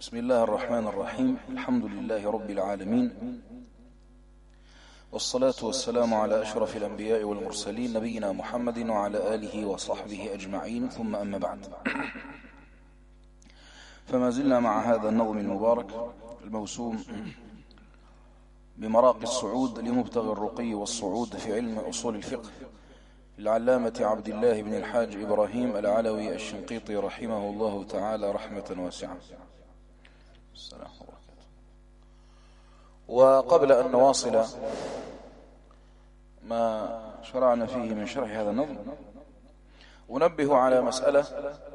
بسم الله الرحمن الرحيم. الحمد لله رب العالمين، والصلاة والسلام على أشرف الأنبياء والمرسلين نبينا محمد وعلى آله وصحبه أجمعين، ثم أما بعد. فما زلنا مع هذا النظم المبارك الموسوم بمراقي الصعود لمبتغي الرقي والصعود في علم أصول الفقه العلامة عبد الله بن الحاج إبراهيم العلوي الشنقيطي رحمه الله تعالى رحمة واسعة. السلام عليكم. وقبل أن نواصل ما شرعنا فيه من شرح هذا النظم، أنبه على مسألة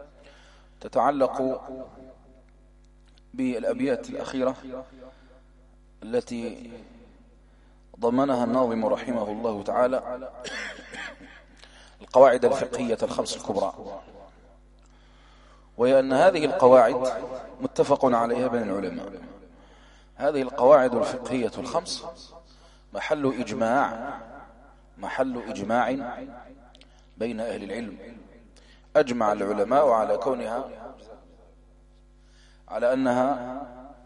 تتعلق بالأبيات الأخيرة التي ضمنها الناظم رحمه الله تعالى القواعد الفقهية الخمس الكبرى، وهي أن هذه القواعد متفق عليها بين العلماء. هذه القواعد الفقهية الخمس محل إجماع بين أهل العلم. أجمع العلماء على كونها، على أنها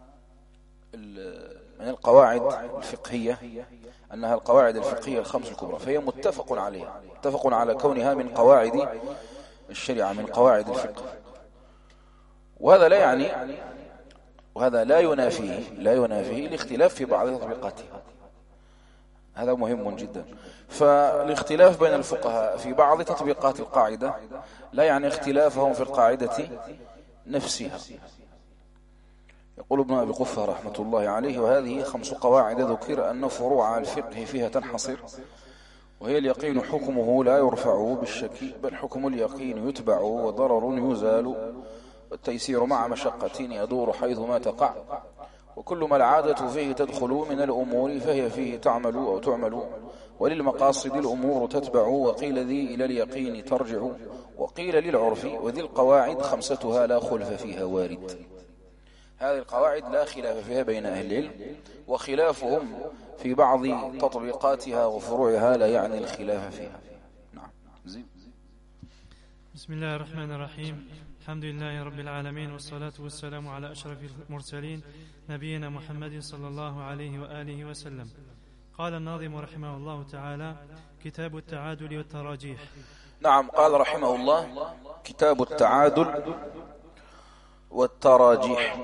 من القواعد الفقهية، أنها القواعد الفقهية الخمس الكبرى، فهي متفق عليها، متفق على كونها من قواعد الشريعة، من قواعد الفقه. وهذا لا يعني، وهذا لا ينافيه الاختلاف في بعض تطبيقاتها. هذا مهم جدا. فالاختلاف بين الفقهاء في بعض تطبيقات القاعدة لا يعني اختلافهم في القاعدة نفسها. يقول ابن أبي قفة رحمة الله عليه: وهذه 5 قواعد ذكر أن فروع الفقه فيها تنحصر، وهي اليقين حكمه لا يرفع بالشك، بل حكم اليقين يتبع، وضرر يزال، والتيسير مع مشقة يدور حيث ما تقع، وكل ما العادة فيه تدخل من الأمور فهي فيه تعمل أو تعمل، وللمقاصد الأمور تتبع، وقيل ذي إلى اليقين ترجع، وقيل للعرف، وذي القواعد 5 لا خلف فيها وارد. هذه القواعد لا خلاف فيها بين أهل العلم، وخلافهم في بعض تطبيقاتها وفروعها لا يعني الخلاف فيها. نعم. بسم الله الرحمن الرحيم. الحمد لله رب العالمين، والصلاة والسلام على أشرف المرسلين نبينا محمد صلى الله عليه وآله وسلم. قال الناظم رحمه الله تعالى: كتاب التعادل والتراجيح. نعم، قال رحمه الله: كتاب التعادل والتراجيح.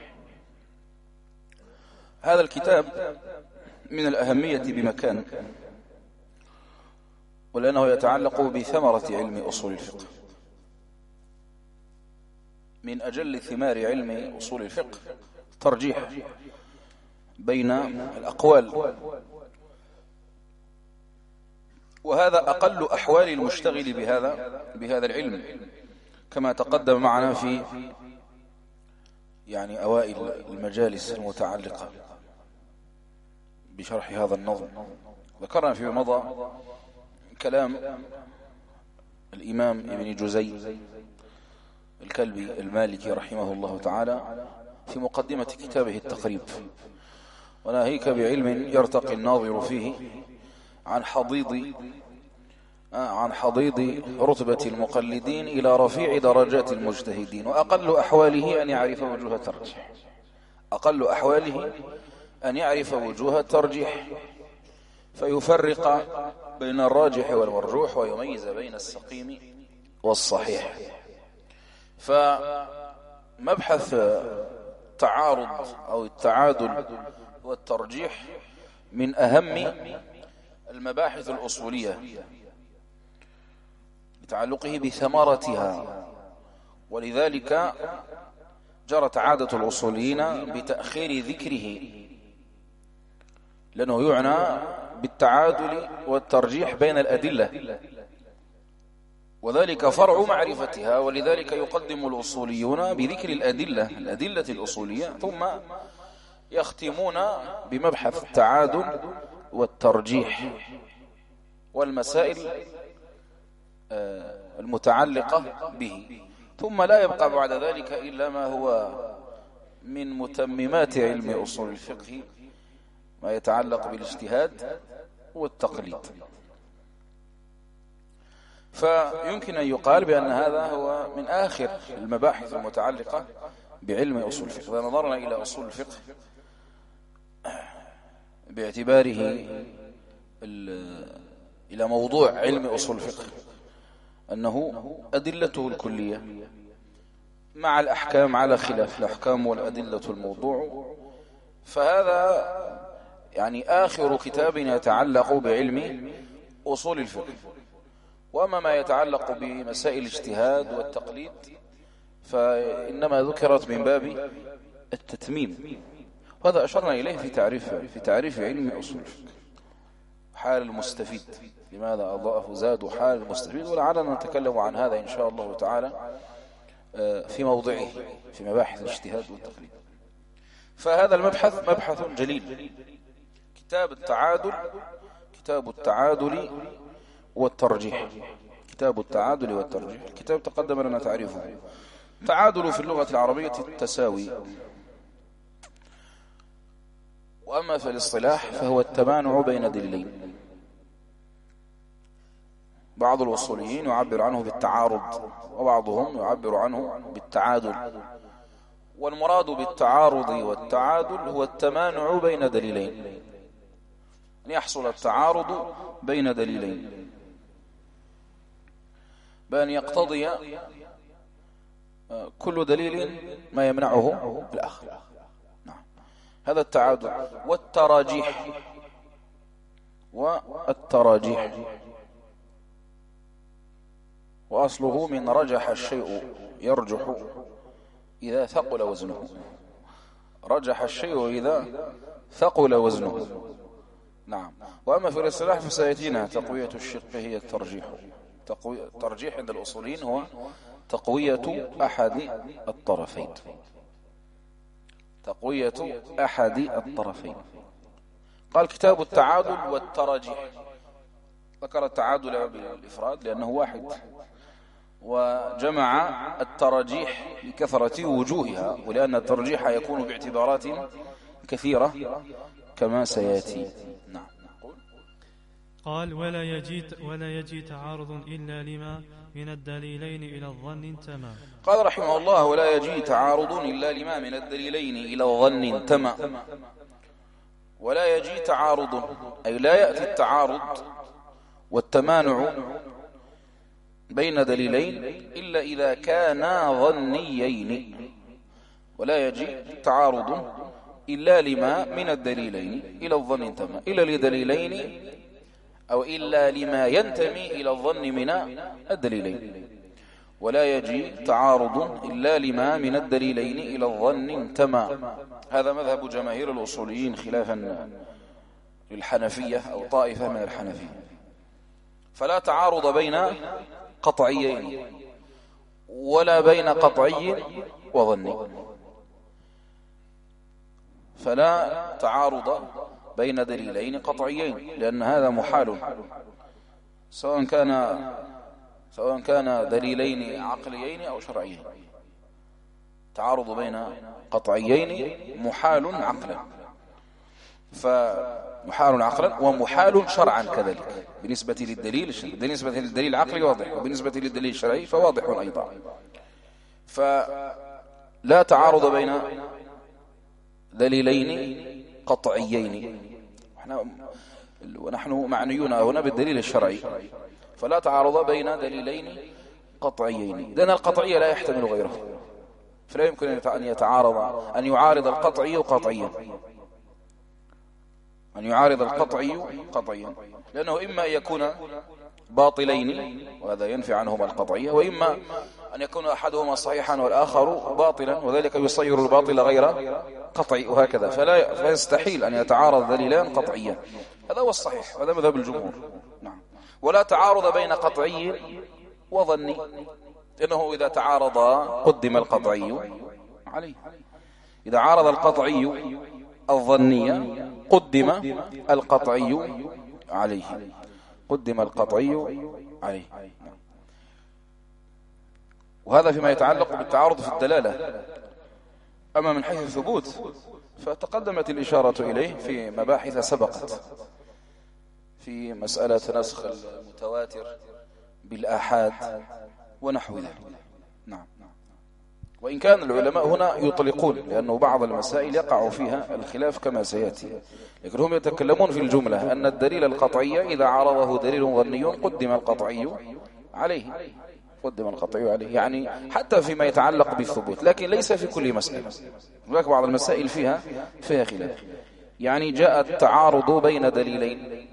هذا الكتاب من الأهمية بمكان، ولأنه يتعلق بثمرة علم أصول الفقه، من أجل ثمار علم أصول الفقه ترجيح بين الأقوال، وهذا أقل أحوال المشتغل بهذا العلم، كما تقدم معنا في أوائل المجالس المتعلقة بشرح هذا النظم. ذكرنا في مضى كلام الإمام ابن جزي الكلبي المالكي رحمه الله تعالى في مقدمة كتابه التقريب: وناهيك بعلم يرتقي الناظر فيه عن حضيض رتبة المقلدين إلى رفيع درجات المجتهدين، وأقل أحواله أن يعرف وجوه الترجيح. أقل أحواله أن يعرف وجوه الترجيح، فيفرق بين الراجح والمرجوح، ويميز بين السقيم والصحيح. فمبحث تعارض أو التعادل والترجيح من أهم المباحث الأصولية لتعلقه بثمرتها، ولذلك جرت عادة الأصوليين بتأخير ذكره، لأنه يعنى بالتعادل والترجيح بين الأدلة، وذلك فرع معرفتها. ولذلك يقدم الأصوليون بذكر الأدلة الأصولية، ثم يختمون بمبحث التعادل والترجيح والمسائل المتعلقة به، ثم لا يبقى بعد ذلك إلا ما هو من متممات علم أصول الفقه، ما يتعلق بالاجتهاد والتقليد. فيمكن أن يقال بأن هذا هو من آخر المباحث المتعلقة بعلم أصول الفقه. إذا نظرنا إلى أصول الفقه باعتباره إلى موضوع علم أصول الفقه أنه أدلته الكلية مع الأحكام على خلاف الأحكام والأدلة الموضوع، فهذا يعني آخر كتاب يتعلق بعلم أصول الفقه. وأما ما يتعلق بمسائل الاجتهاد والتقليد فإنما ذكرت من باب التتميم، وهذا أشرنا إليه في تعريف علم أصول الفقه. حال المستفيد، لماذا أضاف زاد حال المستفيد، ولعلنا نتكلم عن هذا إن شاء الله تعالى في موضعه في مباحث الاجتهاد والتقليد. فهذا المبحث مبحث جليل، كتاب التعادل والترجيح. كتاب التعادل والترجيح، الكتاب تقدم لنا تعريفه. التعادل في اللغة العربية التساوي، وأما في الاصطلاح فهو التمانع بين دليلين. بعض الأصوليين يعبر عنه بالتعارض، وبعضهم يعبر عنه بالتعادل. والمراد بالتعارض والتعادل هو التمانع بين دليلين، أن يحصل التعارض بين دليلين بأن يقتضي كل دليل ما يمنعه الآخر. نعم، هذا التعادل. والتراجيح وأصله من رجح الشيء يرجح إذا ثقل وزنه. رجح الشيء إذا ثقل وزنه. نعم. وأما في الاصطلاح فسيأتينا تقوية الشق هي الترجيح. الترجيح عند الأصوليين هو تقوية أحد الطرفين. تقوية أحد الطرفين. قال كتاب التعادل والتراجيح، ذكر التعادل بالإفراد لأنه واحد، وجمع التراجيح لكثرة وجوهها، ولأن الترجيح يكون باعتبارات كثيرة كما سيأتي. نعم. قال ولا يجي تعارض إلا لما من الدليلين إلى الظن انتمى. قال رحمه الله ولا يجي تعارض إلا لما من الدليلين إلى الظن انتمى. ولا يجي تعارض أي لا يأتي التعارض والتمانع بين دليلين إلا إذا كانا ظنيين. ولا يجي تعارض إلا لما من الدليلين إلى الظن انتمى، إلا لدليلين أو إلا لما ينتمي إلى الظن من الدليلين. ولا يجي تعارض إلا لما من الدليلين إلى الظن انتمى. هذا مذهب جماهير الأصوليين خلافا للحنفية أو طائفة من الحنفية. فلا تعارض بين قطعيين ولا بين قطعي وظني. فلا تعارض بين دليلين قطعيين، لأن هذا محال، سواء كان دليلين عقليين أو شرعيين. تعارض بين قطعيين محال عقلا، فمحال عقلا ومحال شرعا كذلك. بالنسبة للدليل العقلي واضح، وبالنسبة للدليل الشرعي فواضح أيضا. فلا تعارض بين دليلين قطعيين، ونحن معنيون هنا بالدليل الشرعي. فلا تعارض بين دليلين قطعيين، لأن القطعية لا يحتمل غيره، فلا يمكن أن يعارض القطعي قطعيا، قطعيا، لأنه إما أن يكون باطلين وهذا ينفي عنهما القطعية، وإما أن يكون أحدهما صحيحا والآخر باطلا وذلك يصير الباطل غير قطعي، وهكذا. فلا يستحيل أن يتعارض دليلان قطعيا. هذا هو الصحيح، هذا مذهب الجمهور. نعم. ولا تعارض بين قطعي وظني، لأنه إذا تعارض قدم القطعي عليه. إذا عارض القطعي الظني قدم القطعي عليه. وهذا فيما يتعلق بالتعارض في الدلالة. أما من حيث الثبوت فتقدمت الإشارة إليه في مباحث سبقت في مسألة نسخ المتواتر بالآحاد ونحو ذلك. نعم. وإن كان العلماء هنا يطلقون، لأنه بعض المسائل يقع فيها الخلاف كما سيأتي، لكن هم يتكلمون في الجملة أن الدليل القطعي إذا عارضه دليل ظني قدم القطعي عليه، قدم القطعي عليه، يعني حتى فيما يتعلق بالثبوت، لكن ليس في كل مسألة. هناك بعض المسائل فيها خلاف، يعني جاء التعارض بين دليلين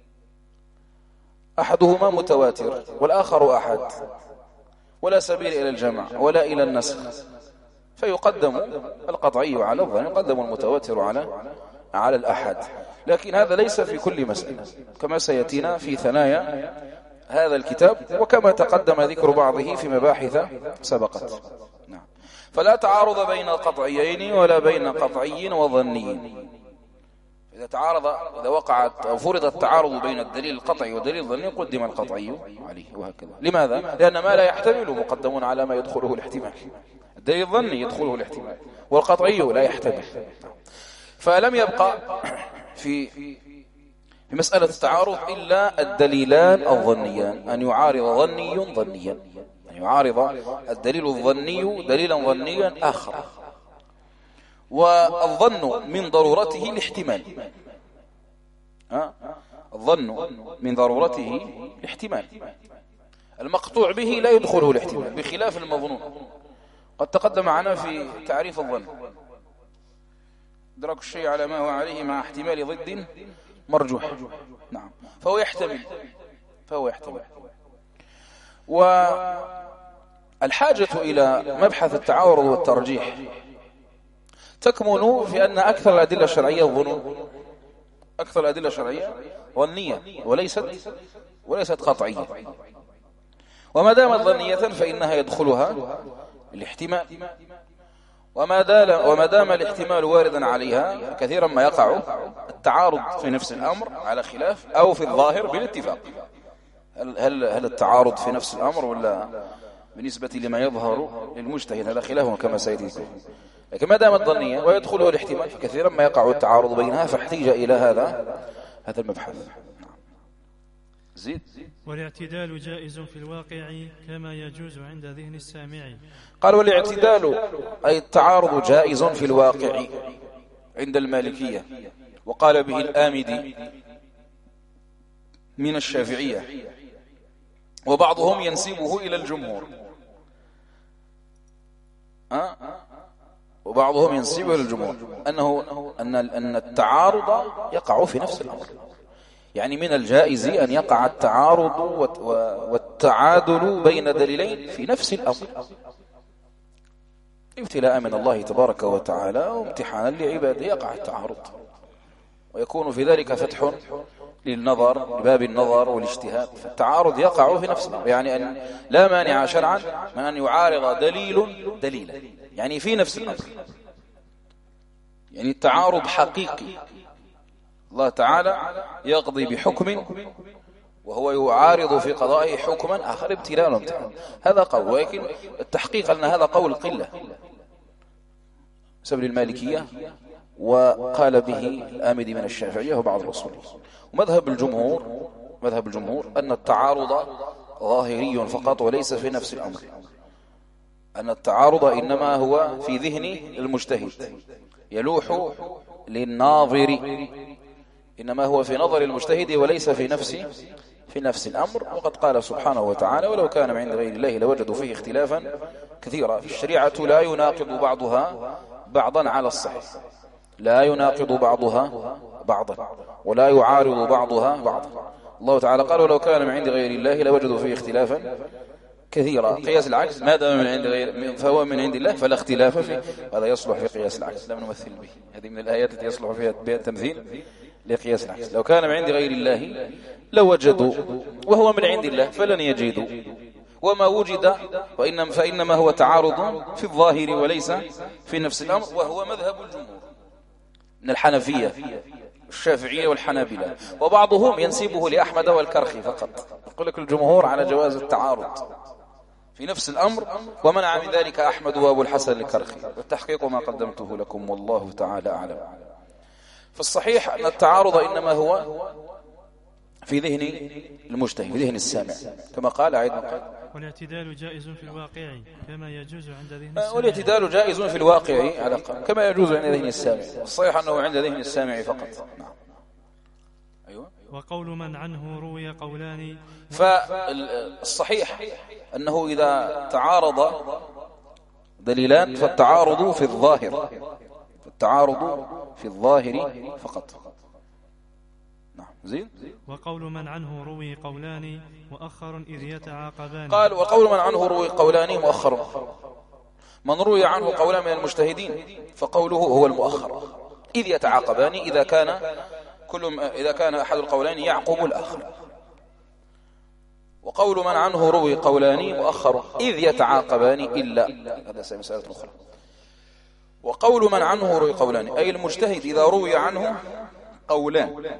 أحدهما متواتر والآخر أحد، ولا سبيل إلى الجمع ولا إلى النسخ، فيقدم القطعي على الظن، يقدم المتواتر على الأحد. لكن هذا ليس في كل مسألة كما سيأتينا في ثنايا هذا الكتاب، وكما تقدم ذكر بعضه في مباحث سبقت. نعم. فلا تعارض بين القطعيين ولا بين قطعي وظني. إذا وقعت أو فرض التعارض بين الدليل القطعي والدليل الظني قدم القطعي عليه، وهكذا. لماذا؟ لأن ما لا يحتمل مقدم على ما يدخله الاحتمال. الدليل الظني يدخله الاحتمال والقطعي لا يحتمل. فلم يبقى في مسألة التعارض إلا الدليلان الظنيان، أن يعارض ظني ظنيا، أن يعارض الدليل الظني دليلا ظنيا آخر. والظن من ضرورته الاحتمال، الظن من ضرورته الاحتمال، المقطوع به لا يدخله الاحتمال، بخلاف المظنون. قد تقدم معنا في تعريف الظن إدراك الشيء على ما هو عليه مع احتمال ضد مرجوح. نعم. فهو يحتمل. والحاجة إلى مبحث التعارض والترجيح تكمن في أن أكثر الأدلة الشرعية الظنون، أكثر الأدلة الشرعية ظنية وليست قطعية، وما دامت ظنية فإنها يدخلها الاحتمال، وما دام الاحتمال واردا عليها كثيرا ما يقع التعارض في نفس الأمر على خلاف، أو في الظاهر بالاتفاق. هل التعارض في نفس الأمر ولا بالنسبة لما يظهر للمجتهد؟ هذا خلاف كما سيأتي. لكن ما دامت ظنية ويدخله الاحتمال فكثيرا ما يقع التعارض بينها، فاحتيج إلى هذا المبحث. زيد. والاعتدال جائز في الواقع كما يجوز عند ذهن السامع. قال والاعتدال أي التعارض جائز في الواقع عند المالكية، وقال به الآمدي من الشافعية، وبعضهم ينسبه إلى الجمهور، وبعضهم ينسبه إلى الجمهور أن التعارض يقع في نفس الأمر، يعني من الجائز أن يقع التعارض والتعادل بين دليلين في نفس الأمر، ابتلاء من الله تبارك وتعالى وامتحانا لعباده. يقع التعارض ويكون في ذلك فتح للنظر، لباب النظر والاجتهاد، فالتعارض يقع في نفس الأمر، يعني أن لا مانع شرعا من أن يعارض دليلا، يعني في نفس الأمر، يعني التعارض حقيقي. الله تعالى يقضي بحكم وهو يعارض في قضائه حكما آخر، ابتلاء وامتحان. هذا قول، ولكن التحقيق أن هذا قول قلة بسبب المالكية، وقال به الآمدي من الشافعية وبعض الأصوليين. ومذهب الجمهور أن التعارض ظاهري فقط وليس في نفس الأمر، أن التعارض إنما هو في ذهن المجتهد يلوح للناظر، إنما هو في نظر المجتهد وليس في نفس الأمر. وقد قال سبحانه وتعالى ولو كان من عند غير الله لوجدوا فيه اختلافا كثيرا. في الشريعة لا يناقض بعضها بعضا على الصحيح، لا يناقض بعضها بعضا ولا يعارض بعضها بعضا. الله تعالى قال ولو كان من عند غير الله لوجدوا فيه اختلافا كثيرا. قياس العكس ما دام من عند غير فهو من عند الله فلا اختلاف فيه، هذا يصلح في قياس العكس، لم نمثل به. هذه من الآيات التي يصلح فيها التمثيل لقياس العكس. لو كان من عند غير الله لوجدوا، وهو من عند الله فلن يجدوا، وما وجد فإنما هو تعارض في الظاهر وليس في نفس الأمر. وهو مذهب الجمهور من الحنفية الشافعية والحنابلة، وبعضهم ينسبه لأحمد والكرخي فقط. يقول لك الجمهور على جواز التعارض في نفس الأمر، ومنع من ذلك أحمد وأبو الحسن الكرخي. والتحقيق ما قدمته لكم والله تعالى أعلم. فالصحيح أن التعارض إنما هو في ذهن المجتهد، في ذهن السامع، كما قال أيضا والاعتدال جائز في الواقع كما يجوز عند ذهن السامع. والاعتدال جائز في الواقع على كما يجوز عند ذهن السامع. الصحيح أنه عند ذهن السامع فقط. نعم. أيوة. وقول من عنه روي قولان. فالصحيح أنه إذا تعارض دليلان فالتعارض في الظاهر، فقط. نعم. زين. وقول من عنه روي قولان مؤخر إذ يتعاقبان. قال وقول من عنه روي قولان مؤخر. من روي عنه قولان من المجتهدين فقوله هو المؤخر إذ يتعاقبان، إذا كان أحد القولين يعقب الآخر. وقول من عنه روي قولان مؤخر إذ يتعاقبان إلا، هذا مسألة أخرى. وقول من عنه روي قولان أي المجتهد إذا روي عنه قولان،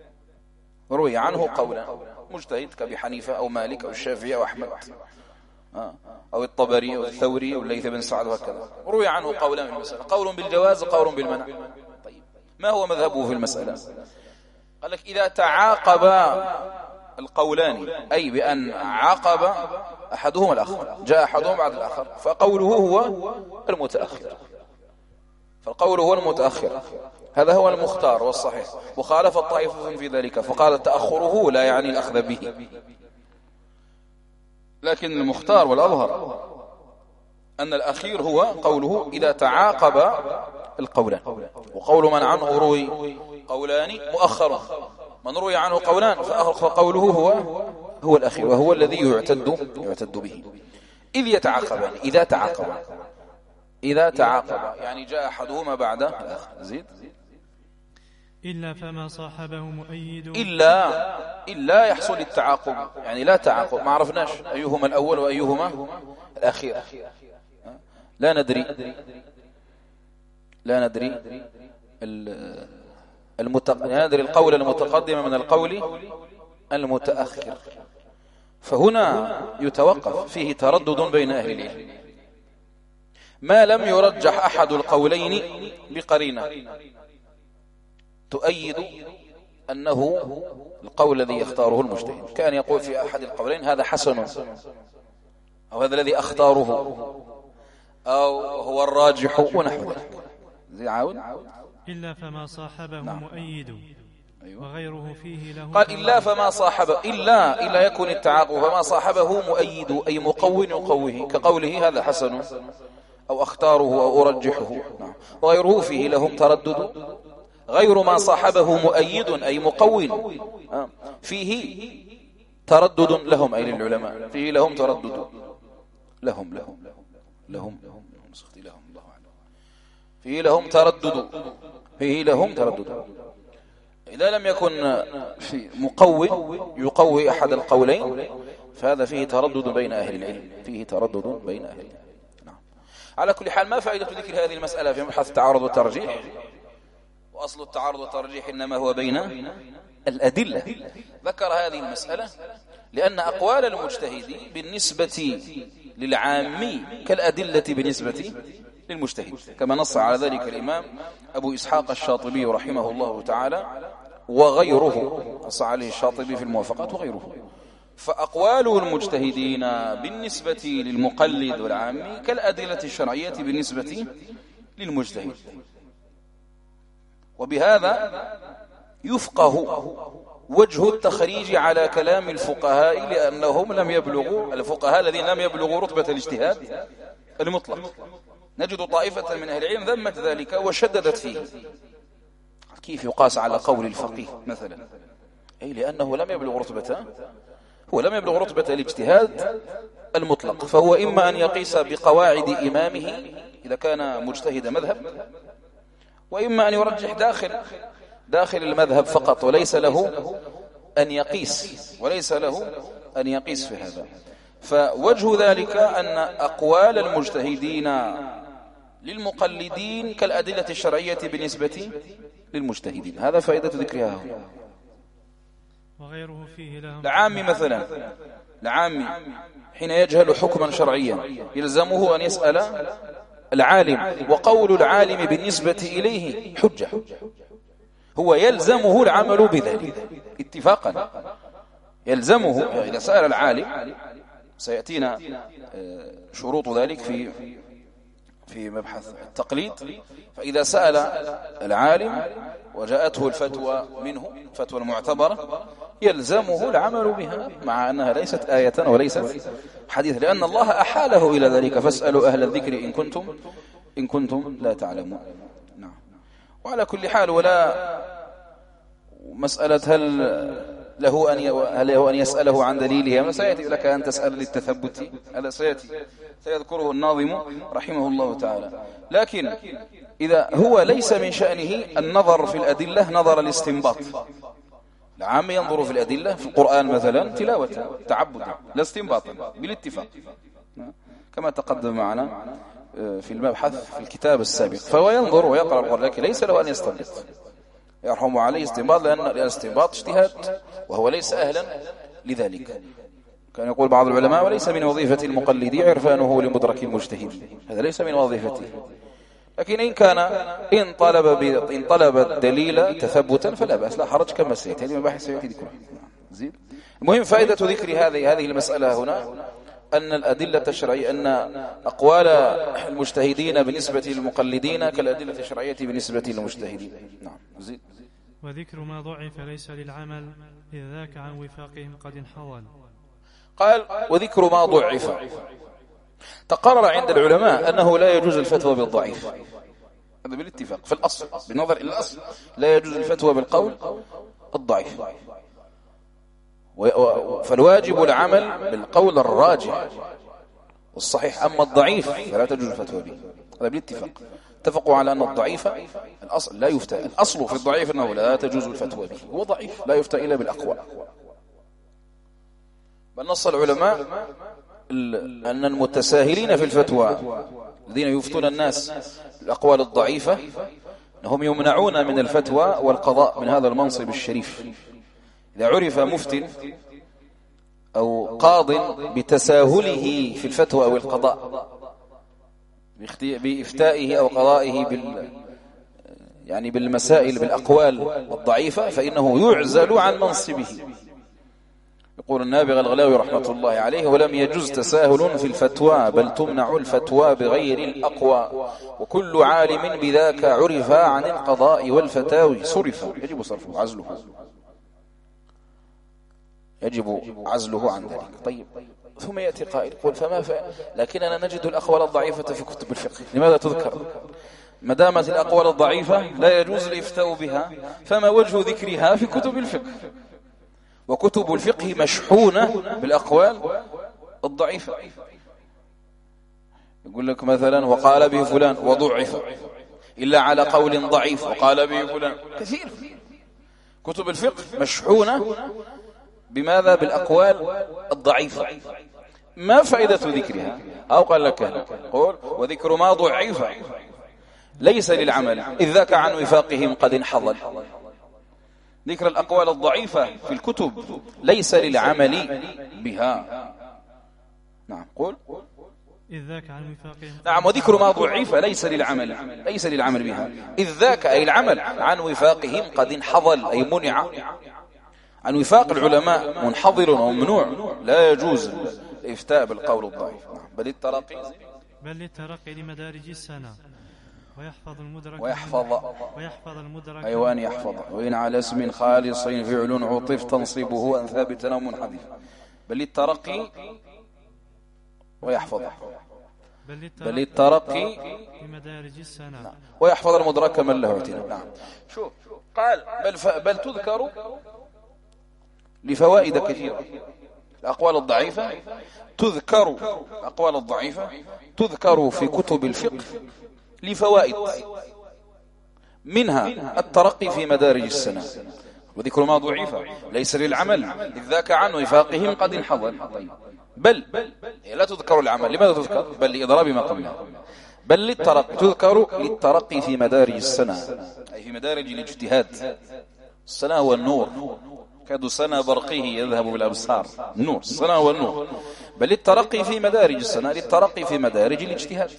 مجتهد كأبي حنيفة أو مالك أو الشافعي أو أحمد أو الطبري أو الثوري أو الليث بن سعد وهكذا، روي عنه قولان من المسألة، قول بالجواز وقول بالمنع. طيب ما هو مذهبه في المسألة؟ قال لك إذا تعاقب القولان أي بأن عقب أحدهما الآخر، جاء أحدهما بعد الآخر، فقوله هو المتأخر، هذا هو المختار والصحيح. وخالف الطائفة في ذلك فقال تأخره لا يعني الأخذ به، لكن المختار والأظهر أن الأخير هو قوله إذا تعاقب القولان. وقول من عنه روي قولان مؤخر، من روي عنه قولان فقوله هو الأخير وهو الذي يعتد به. إذ يتعاقبان، إذا تعاقب يعني جاء أحدهما بعد الآخر. زيد. إلا فما صاحبه مؤيد، إلا يحصل التعاقب، يعني لا تعاقب، ما عرفناش أيهما الأول وأيهما الأخير، لا ندري القول المتقدم من القول المتأخر. فهنا يتوقف فيه تردد بين أهل العلم ما لم يرجح أحد القولين بقرينة تؤيد أنه القول الذي يختاره المجتهد، كان يقول في أحد القولين هذا حسن أو هذا الذي أختاره أو هو الراجح ونحو ذلك. إلا فما صاحبه مؤيد وغيره فيه له. قال إلا فما صاحبه، إلا يكون التعاقب فما صاحبه مؤيد أي مقوٍ يقويه، كقوله هذا حسن أو أختاره أو أرجحه. وغيره فيه لهم تردد، غير ما صاحبه مؤيد أي مقوٍ فيه تردد لهم أي للعلماء، فيه لهم تردد، فيه لهم تردد. إذا لم يكن في مقوٍ يقوي أحد القولين فهذا فيه تردد بين أهل العلم، نعم. على كل حال ما فائدة ذكر هذه المسألة في مبحث التعارض والترجيح؟ وأصل التعارض والترجيح إنما هو بين الأدلة. ذكر هذه المسألة لأن أقوال المجتهد بالنسبة للعامي كالأدلة بالنسبة للمجتهد، كما نص على ذلك الإمام أبو إسحاق الشاطبي رحمه الله تعالى وغيره، نص عليه الشاطبي في الموافقات وغيره. فأقوال المجتهدين بالنسبة للمقلد والعامي كالأدلة الشرعية بالنسبة للمجتهد. وبهذا يفقه وجه التخريج على كلام الفقهاء، لأنهم الفقهاء الذين لم يبلغوا رتبة الاجتهاد المطلق. نجد طائفة من أهل العلم ذمت ذلك وشددت فيه. كيف يقاس على قول الفقيه مثلا؟ أي لأنه لم يبلغ رتبة الاجتهاد المطلق، فهو إما أن يقيس بقواعد إمامه إذا كان مجتهد مذهب، وإما أن يرجح داخل المذهب فقط، وليس له أن يقيس في هذا. فوجه ذلك أن أقوال المجتهدين للمقلدين كالأدلة الشرعية بالنسبة للمجتهدين. هذا فائدة ذكرها هنا. وغيره فيه لهم. العامي مثلا، العامي حين يجهل حكما شرعيا يلزمه أن يسأل العالم، وقول العالم بالنسبة إليه حجة، هو يلزمه العمل بذلك اتفاقا. يلزمه إذا سأل العالم سيأتينا شروط ذلك في مبحث التقليد. فإذا سأل العالم وجاءته الفتوى منه، فتوى المعتبرة، يلزمه العمل بها مع أنها ليست آية وليست حديث، لأن الله أحاله إلى ذلك. فاسألوا أهل الذكر إن كنتم لا تعلمون. نعم. وعلى كل حال، ولا مسألة هل له أن يسأله عن دليلها، ما سيأتي لك أن تسأل للتثبت، هذا سيذكره الناظم رحمه الله تعالى. لكن إذا هو ليس من شأنه النظر في الأدلة نظر الاستنباط، العام ينظر في الأدلة في القرآن مثلا تلاوة تعبدا لا استنباطا بالاتفاق، كما تقدم معنا في المبحث في الكتاب السابق. فهو ينظر ويقرأ القرآن، لكن ليس له أن يستنبط، يرحم عليه استنباط، لأن الاستنباط اجتهاد وهو ليس أهلا لذلك. كان يقول بعض العلماء: وليس من وظيفة المقلد عرفانه لمدرك المجتهد. هذا ليس من وظيفته، لكن إن طلب الدليل تثبتا فلا بأس، لا حرج، كما سيأتي هذه مباحث سيأتي ذكرها. زين. المهم فائدة ذكر هذه المسألة هنا أن الأدلة الشرعية، أن أقوال المجتهدين بالنسبة للمقلدين كالأدلة الشرعية بالنسبة للمجتهدين. نعم. زين. وذكر ما ضعف ليس للعمل إذ ذاك عن وفاقهم قد انحول. قال: وذكر ما ضعف. تقرر عند العلماء أنه لا يجوز الفتوى بالضعيف، هذا بالاتفاق في الأصل، بالنظر إلى الأصل لا يجوز الفتوى بالقول الضعيف، فالواجب العمل بالقول الراجح والصحيح. أما الضعيف فلا تجوز الفتوى به، هذا بالاتفاق. اتفقوا على أن الضعيف الأصل لا يفتى، الأصل في الضعيف أنه لا تجوز الفتوى به، هو ضعيف لا يفتى إلا بالأقوى. بل نص العلماء أن المتساهلين في الفتوى الذين يفتون الناس الأقوال الضعيفة أنهم يمنعون من الفتوى والقضاء من هذا المنصب الشريف. إذا عرف مفتٍ أو قاض بتساهله في الفتوى أو القضاء بإفتائه أو قضائه بالمسائل بالأقوال الضعيفة، فإنه يعزل عن منصبه. يقول النابغة الغلاوي رحمة الله عليه: ولم يجوز تساهل في الفتوى، بل تمنع الفتوى بغير الأقوى، وكل عالم بذاك عرف عن القضاء والفتاوي صرف. يجب صرفه، يجب عزله عن ذلك. طيب، ثم يأتي قائل يقول: لكننا نجد الأقوال الضعيفة في كتب الفقه، لماذا تذكر؟ ما دامت الأقوال الضعيفة لا يجوز الإفتاء بها، فما وجه ذكرها في كتب الفقه؟ وكتب الفقه مشحونة بالأقوال الضعيفة. يقول لك مثلا: وقال به فلان وضعف إلا على قول ضعيف، وقال به فلان. كثير كتب الفقه مشحونة بماذا؟ بالأقوال الضعيفة. ما فائدة ذكرها؟ أو قال لك قول: وذكر ما ضعف ليس للعمل إذ ذاك عن وفاقهم قد انحضل. ذكر الأقوال الضعيفة في الكتب ليس للعمل بها. نعم. قول: إذ ذاك عن وفاقهم. نعم. وذكر ما ضعف ليس للعمل بها، إذ ذاك أي العمل عن وفاقهم قد انحضل، أي منع عن وفاق العلماء، منحضر وممنوع، لا يجوز الإفتاء بالقول الضعيف. بل الترقي لمدارج السنة ويحفظ المدرك أيوان يحفظ، وإن على اسم خالص فعل عطف تنصبه أن ثابتا أو منحذفا. بل الترقي ويحفظ، بل الترقي لمدارج السنة. نعم. ويحفظ المدرك من له اعتناء. نعم. شوف قال: بل تذكر لفوائد كثيرة. الأقوال الضعيفة تذكر في كتب الفقه لفوائد، منها الترقي في مدارج السنة. وذكر ما ضعف ليس للعمل إذ ذاك عن وفاقهم قد انحضر. بل لا تذكر العمل. لماذا تذكر؟ بل لإضراب ما قبلها. بل تذكر للترقي في مدارج السنة، أي في مدارج الاجتهاد. السنة هو النور، كاد سنة برقه يذهب بالأبصار. النور، السنة هو النور. بل الترقي في مدارج السنة، للترقي في مدارج الاجتهاد.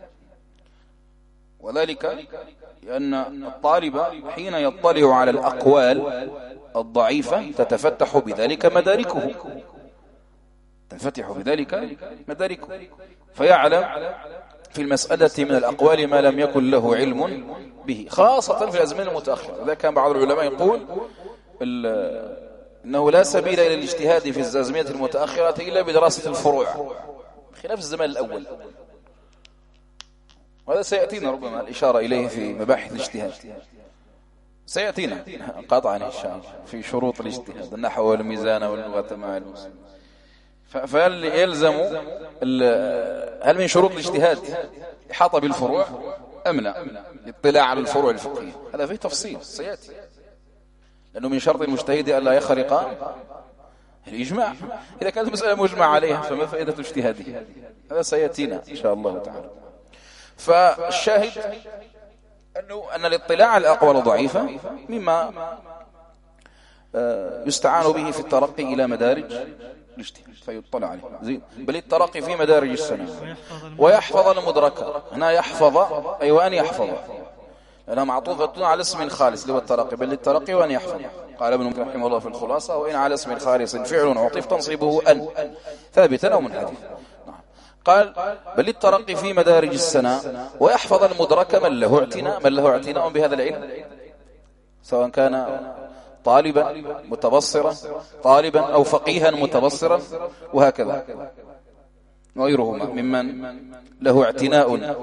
وذلك لأن الطالب حين يطلع على الأقوال الضعيفة تتفتح بذلك مداركه، تنفتح بذلك مداركه، فيعلم في المسألة من الأقوال ما لم يكن له علم به، خاصة في الأزمنة المتأخرة. إذا كان بعض العلماء يقول إنه لا سبيل إلى الاجتهاد في الأزمنة المتأخرة إلا بدراسة الفروع، خلاف الزمان الأول، وهذا سيأتينا ربما الإشارة إليه في مباحث الاجتهاد، سيأتينا قطعا إن شاء الله في شروط الاجتهاد، النحو والميزان واللغة مع المسلم. فهل يلزم هل من شروط الاجتهاد إحاطة بالفروع أم لا؟ اطلاع على الفروع الفقهية، هذا فيه تفصيل سيأتي، لأنه من شرط المجتهد ألا يخرق الإجماع. إذا كانت المسألة مجمع عليها فما فائدة اجتهاده؟ هذا سيأتينا إن شاء الله تعالى. فالشاهد أن الاطلاع على الأقوال ضعيفة مما يستعان به في الترقي إلى مدارج الاجتهاد فيطلع عليه زين. بل الترقي في مدارج السنة ويحفظ المدركة. هنا يحفظ أي وأن يحفظ، لأنها معطوفة على اسم خالص اللي هو الترقي، بل الترقي وأن يحفظ. قال ابن رحمه الله في الخلاصة: وإن على اسم خالص فعل عطف تنصيبه أن ثابتا أو منحدثا. قال: بل الترقي في مدارج السنة ويحفظ المدرك من له اعتناء بهذا العلم، سواء كان طالبا متبصرا طالبا أو فقيها متبصرا وهكذا وغيرهما ممن له اعتناء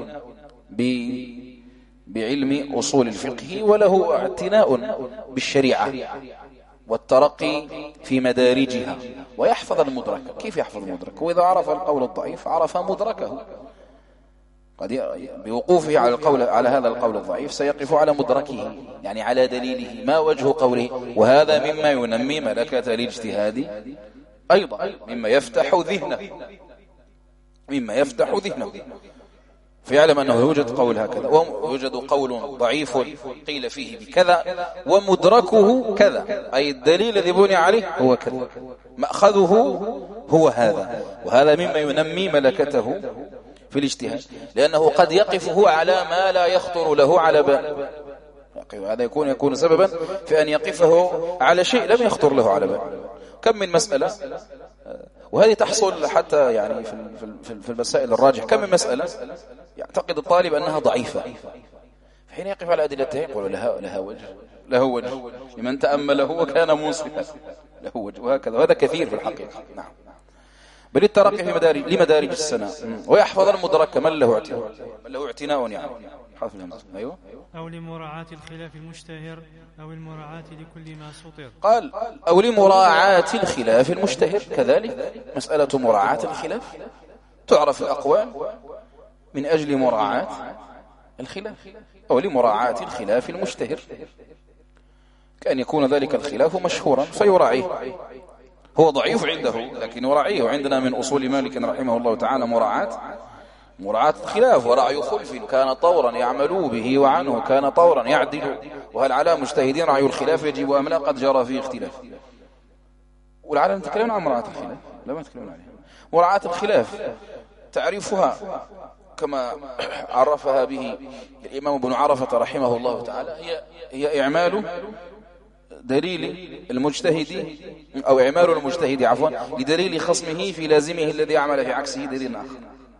بعلم أصول الفقه وله اعتناء بالشريعة والترقي في مدارجها، ويحفظ المدرك. كيف يحفظ المدرك؟ وإذا عرف القول الضعيف عرف مدركه، قد بوقوفه على هذا القول الضعيف سيقف على مدركه، يعني على دليله، ما وجه قوله. وهذا مما ينمي ملكة الاجتهاد أيضا، مما يفتح ذهنه فيعلم أنه يوجد قول هكذا ويوجد قول ضعيف قيل فيه بكذا ومدركه كذا، أي الدليل الذي بني عليه هو كذا، مأخذه هو هذا. وهذا مما ينمي ملكته في الاجتهاد، لأنه قد يقفه على ما لا يخطر له على بال. هذا يكون سببا في أن يقفه على شيء لم يخطر له على بال. كم من مسألة، وهذه تحصل حتى يعني في المسائل الراجح، كم من مسألة يعتقد الطالب أنها ضعيفة، حين يقف على أدلتها يقول لها وجه لمن تأمله وكان منصفا، له وجه، وهكذا. وهذا كثير في الحقيقة. نعم. بل الترقي في لمدارج السنة ويحفظ المدرك من له اعتناء يعني حرف الهمزة. أيوة. أو لمراعاة الخلاف المشتهر أو المراعاة لكل ما سطر. قال: أو لمراعاة الخلاف المشتهر، كذلك مسألة مراعاة الخلاف تعرف الأقوال من أجل مراعاة الخلاف، أو لمراعاة الخلاف المشتهر، كأن يكون ذلك الخلاف مشهورا فيراعيه، هو ضعيف عنده لكن يراعيه. عندنا من أصول مالك رحمه الله تعالى مراعاة الخلاف ورعي خلف، كان طورا يعملوا به وعنه كان طورا يعدل، وهل على مجتهدين رعي الخلاف يجب أم لا؟ قد جرى فيه اختلاف. والعالم تكلمنا عن مراعاة الخلاف، لا ما تكلمنا عليها. مراعاة الخلاف تعريفها كما عرفها به الإمام ابن عرفة رحمه الله تعالى، هي إعمال دليل المجتهد أو إعمال المجتهد لدليل خصمه في لازمه الذي عمل في عكسه دليل آخر،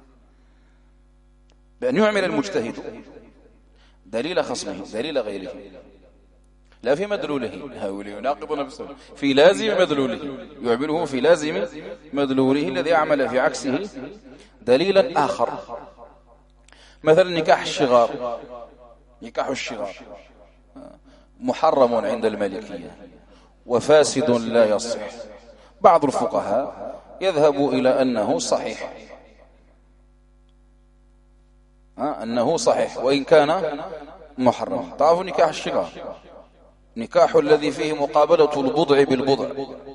بأن يعمل المجتهد دليل خصمه دليل غيره لا في مدلوله، هؤلاء يناقض نفسه، في لازم مدلوله، يعمله في لازم مدلوله الذي عمل في عكسه دليلا آخر. مثلا نكاح الشغار محرم عند المالكية وفاسد لا يصح. بعض الفقهاء يذهب إلى أنه صحيح وإن كان محرم. تعرفوا نكاح الشغار، نكاح الذي فيه مقابلة البضع بالبضع،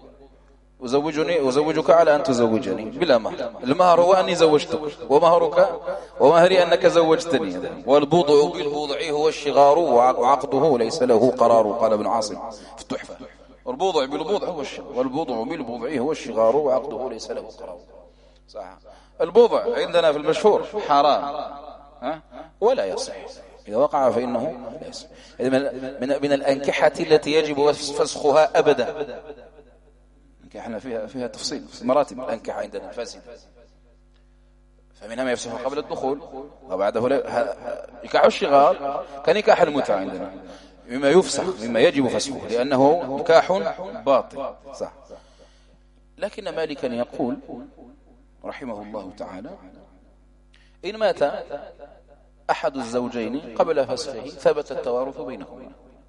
أزوجك على أن تزوجني بلا مهر، المهر هو أني زوجتك ومهري أنك زوجتني، والبضع بالبضع هو الشغار وعقده ليس له قرار، قال ابن عاصم في التحفة. والبضع بالبضع هو الشغار، والبضع بالبضع هو الشغار وعقده ليس له قرار. صح. البضع عندنا في المشهور حرام ولا يصح، إذا وقع فإنه لا يصح. من الأنكحة التي يجب فسخها أبدا احنا فيها تفصيل في مراتب الأنكحة عندنا فاسدة، فمنها ما يفسخ قبل الدخول وبعده نكاح الشغار كنكاح المتعة عندنا، مما يفسخ مما يجب فسخه لأنه نكاح باطل صح. لكن مالكا يقول رحمه الله تعالى إن مات أحد الزوجين قبل فسخه ثبت التوارث بينهما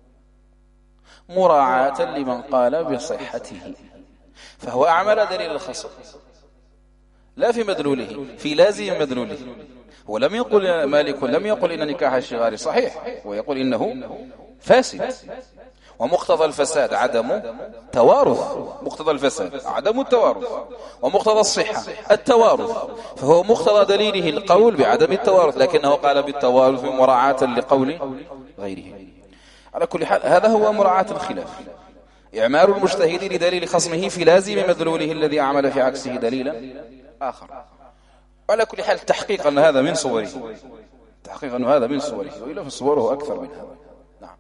مراعاة لمن قال بصحته، فهو أعمل دليل الخصم لا في مدلوله، في لازم مدلوله. ولم يقل مالك لم يقل إن نكاح الشغار صحيح، ويقول إنه فاسد، ومقتضى الفساد عدم توارث، مقتضى الفساد عدم التوارث، ومقتضى الصحة التوارث، فهو مقتضى دليله القول بعدم التوارث، لكنه قال بالتوارث مراعاة لقول غيره. على كل حال هذا هو مراعاة الخلاف، إعمال المجتهد لدليل خصمه في لازم مدلوله الذي أعمل في عكسه دليلا آخر. وعلى كل حال تحقيق أن هذا من صوره، تحقيق أن هذا من صوره، وإلا فصوره أكثر من هذا. نعم،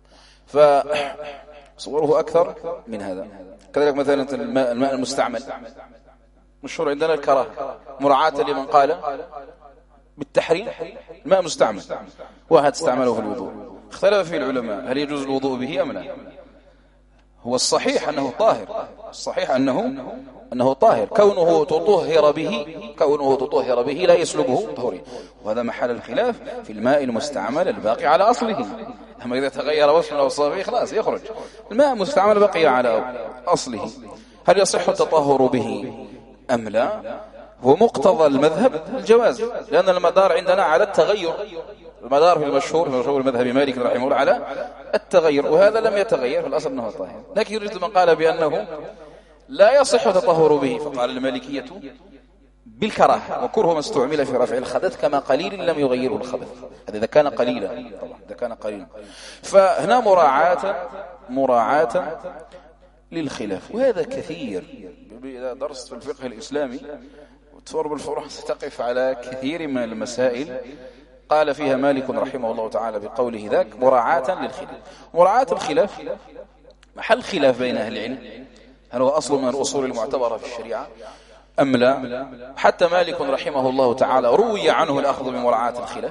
فصوره أكثر من هذا. كذلك مثلا الماء المستعمل مشهور عندنا الكراهة مراعاة لمن قال بالتحريم. الماء مستعمل واحد استعمله في الوضوء، اختلف فيه العلماء هل يجوز الوضوء به أم لا. هو الصحيح أنه طاهر، الصحيح أنه طاهر، كونه تطهر به لا يسلبه طهوري، وهذا محل الخلاف في الماء المستعمل الباقي على أصله. أما إذا تغير وصف من أوصافه خلاص يخرج. الماء المستعمل بقي على أصله، هل يصح التطهر به أم لا؟ هو مقتضى المذهب الجواز، لأن المدار عندنا على التغير، المدار في المشهور المذهب مالك رحمه الله على التغير، وهذا لم يتغير في الأصل أنه طاهر. لكن يريد من قال بأنه لا يصح التطهر به، فقال المالكية بالكراهة، وكره ما استعمل في رفع الخبث كما قليل لم يغيره الخبث، هذا إذا كان قليلا طبعا، إذا كان قليلا. فهنا مراعاة للخلاف، وهذا كثير. إذا درست في الفقه الإسلامي وتصور بالفروع ستقف على كثير من المسائل قال فيها مالك رحمه الله تعالى بقوله ذاك مراعاة للخلاف. مراعاة الخلاف محل خلاف بين أهل العلم، هل هو أصل من الأصول المعتبرة في الشريعة أم لا؟ حتى مالك رحمه الله تعالى روي عنه الأخذ بمراعاة الخلاف،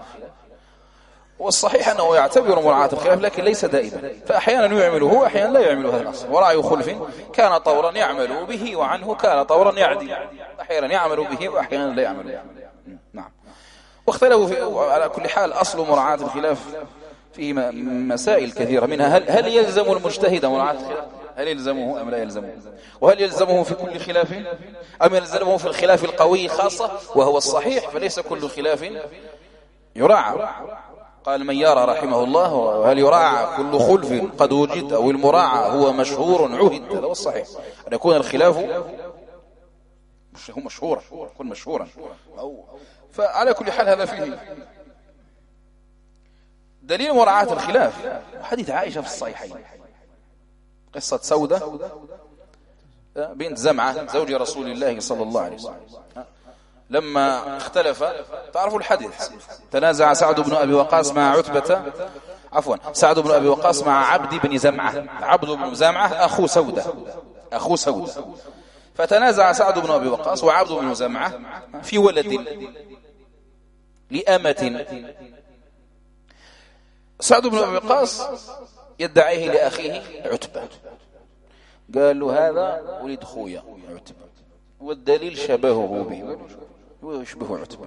والصحيح أنه يعتبر مراعاة الخلاف لكن ليس دائما، فأحيانا يعمله وأحيانا لا يعمل هذا الأصل. ورأي خلف كان طورا يعمل به وعنه كان طورا يعدي، أحيانا يعمل به وأحيانا لا يعمل به. نعم، واختلفوا على كل حال. أصل مراعاة الخلاف فيه مسائل كثيرة، منها هل يلزم المجتهد مراعاة الخلاف؟ هل يلزمه أم لا يلزمه؟ وهل يلزمه في كل خلاف أم يلزمه في الخلاف القوي خاصة؟ وهو الصحيح فليس كل خلاف يراعى. قال من يرى رحمه الله هل يراعى كل خلف قد وجد أو المراعى هو مشهور عهد؟ هذا هو الصحيح، أن يكون الخلاف مشهورا، يكون مشهورا. فعلى كل حال هذا فيه دليل مراعاة الخلاف. حديث عائشة في الصحيحين، قصة سودة بنت زمعة زوج رسول الله صلى الله عليه وسلم، لما اختلف، تعرفوا الحديث، تنازع سعد بن أبي وقاص مع سعد بن أبي وقاص مع عبد بن زمعة. عبد بن زمعة أخو سودة، فتنازع سعد بن أبي وقاص وعبد بن زمعة في ولد لأمة. سعد بن أبي وقاص يدعيه لأخيه عتبة، قال له هذا ولد خويا عتبة، والدليل شبهه به ويشبه عتبة،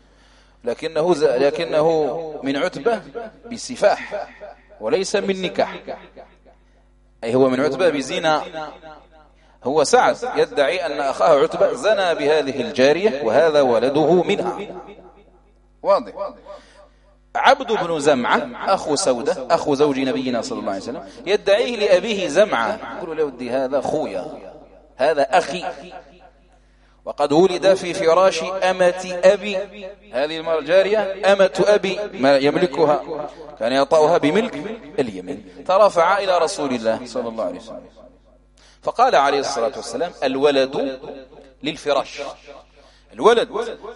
لكنه من عتبة بسفاح وليس من نكاح، أي هو من عتبة بزنا. هو سعد يدعي أن أخاه عتبة زنى بهذه الجارية وهذا ولده منها، واضح. عبد بن زمعة أخو سودة أخو زوج نبينا صلى الله عليه وسلم يدعيه لأبيه زمعة، يقول له ودي هذا خويا، هذا أخي، وقد ولد في فراش أمة أبي. هذه الجارية أمة أبي ما يملكها، كان يطأها بملك اليمين. فرفع إلى رسول الله صلى الله عليه وسلم فقال عليه الصلاة والسلام الولد للفراش، الولد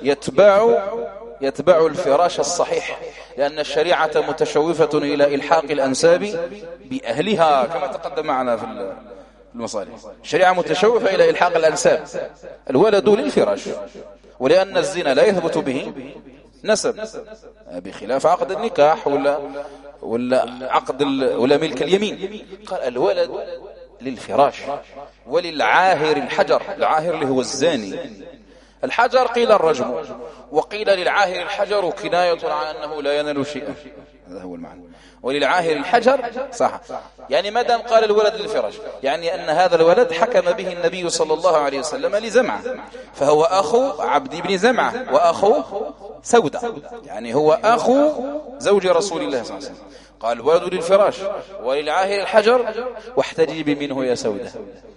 يتبع الفراش الصحيح، لأن الشريعة متشوفة إلى إلحاق الأنساب بأهلها كما تقدم معنا المصالح. الشريعة متشوفة إلى إلحاق الأنساب، الولد للفراش، ولأن الزنا لا يثبت به نسب بخلاف عقد النكاح ولا عقد ولا ملك اليمين. قال الولد للفراش وللعاهر الحجر. العاهر اللي هو الزاني، الحجر قيل الرجم، وقيل للعاهر الحجر كناية عن أنه لا ينال شيئا، هذا هو المعنى. وللعاهر الحجر صح، يعني ما دام قال الولد للفراش يعني أن هذا الولد حكم به النبي صلى الله عليه وسلم لزمعة، فهو أخو عبد بن زمعة وأخو سودة، يعني هو أخو زوج رسول الله صلى الله عليه وسلم. قال الولد للفراش وللعاهر الحجر واحتجب منه يا سودة.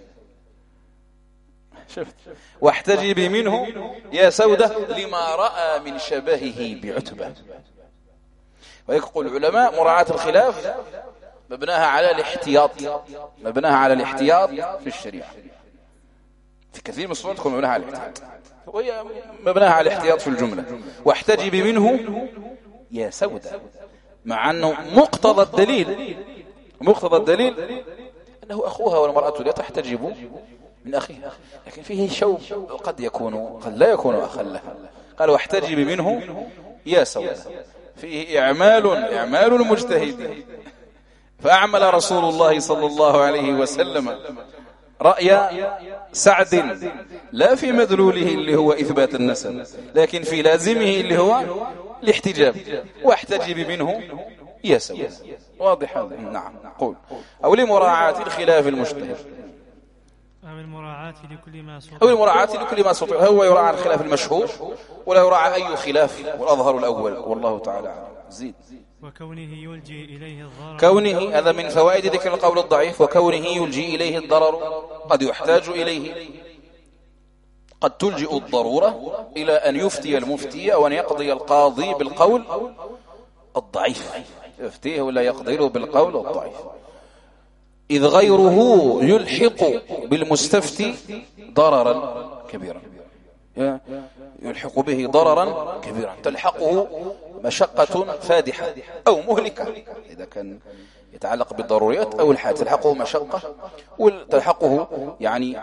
شفت؟ واحتجب منه يا سودة لما رأى من شبهه بعتبة. ويقول العلماء مراعاة الخلاف مبناها على الاحتياط، مبناها على الاحتياط في الشريعة. في كثير من الصورات تكون مبناها على الاحتياط، وهي مبناها على الاحتياط في الجملة. واحتجب منه يا سودة، مع أنه مقتضى الدليل أنه أخوها والمرأة لا تحتجب من أخيها، لكن فيه شوب قد لا يكون أخا لها. قال واحتجب منه يا سودة، فيه إعمال المجتهدين. فأعمل رسول الله صلى الله عليه وسلم رأي سعد لا في مدلوله اللي هو إثبات النسب، لكن في لازمه اللي هو الاحتجاب. واحتجب منه يا سودة. واضح هذا؟ نعم. قول أو لمراعاة الخلاف المجتهد، أو المراعاة لكل ما سطر. هو يراعى الخلاف المشهور ولا يراعى أي خلاف، والأظهر الأول والله تعالى أعلم. زيد. وكونه يلجي إليه الضرر، كونه هذا من فوائد ذكر القول الضعيف. وكونه يلجي إليه الضرر، قد يحتاج إليه، قد تلجئ الضرورة إلى أن يفتي المفتي أو أن يقضي القاضي بالقول الضعيف، يفتيه ولا يقضي له بالقول الضعيف، إذ غيره يلحق بالمستفتي ضررا كبيرا، يلحق به ضررا كبيرا تلحقه مشقة فادحة أو مهلكة إذا كان يتعلق بالضروريات أو الحادث، تلحقه مشقة وتلحقه يعني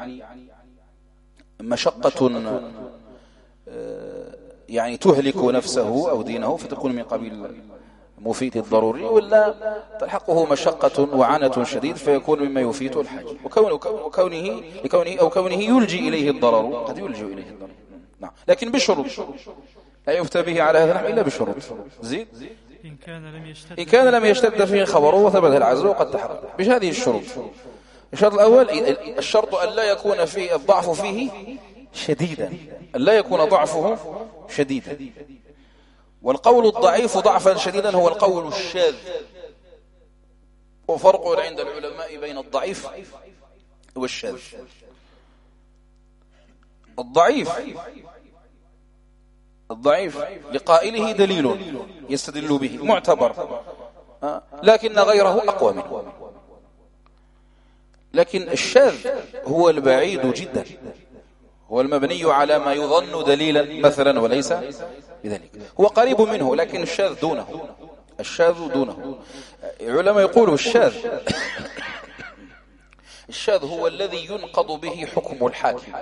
مشقة يعني تهلك نفسه أو دينه فتكون من قبيل مفيت الضروري، ولا تلحقه مشقة وعنة شديد فيكون مما يفيت الحاج. وكونه يلجي إليه الضرر، قد يلجي إليه الضرر نعم، لكن بشروط، لا يفتى به على هذا النحو إلا بشروط. زيد. إن كان لم يشتد فيه خبره وثبت العزل وقد تحقق بهذه الشروط. الشرط الأول الشرط أن لا يكون فيه الضعف فيه شديدا، أن لا يكون ضعفه شديدا. والقول الضعيف ضعفا شديدا هو القول الشاذ، وفرق عند العلماء بين الضعيف والشاذ. الضعيف لقائله دليل يستدل به معتبر، لكن غيره أقوى منه. لكن الشاذ هو البعيد جدا، هو المبني على ما يظن دليلا مثلا وليس بذلك، هو قريب منه لكن الشاذ دونه. العلماء يقولوا الشاذ هو الذي ينقض به حكم الحاكم.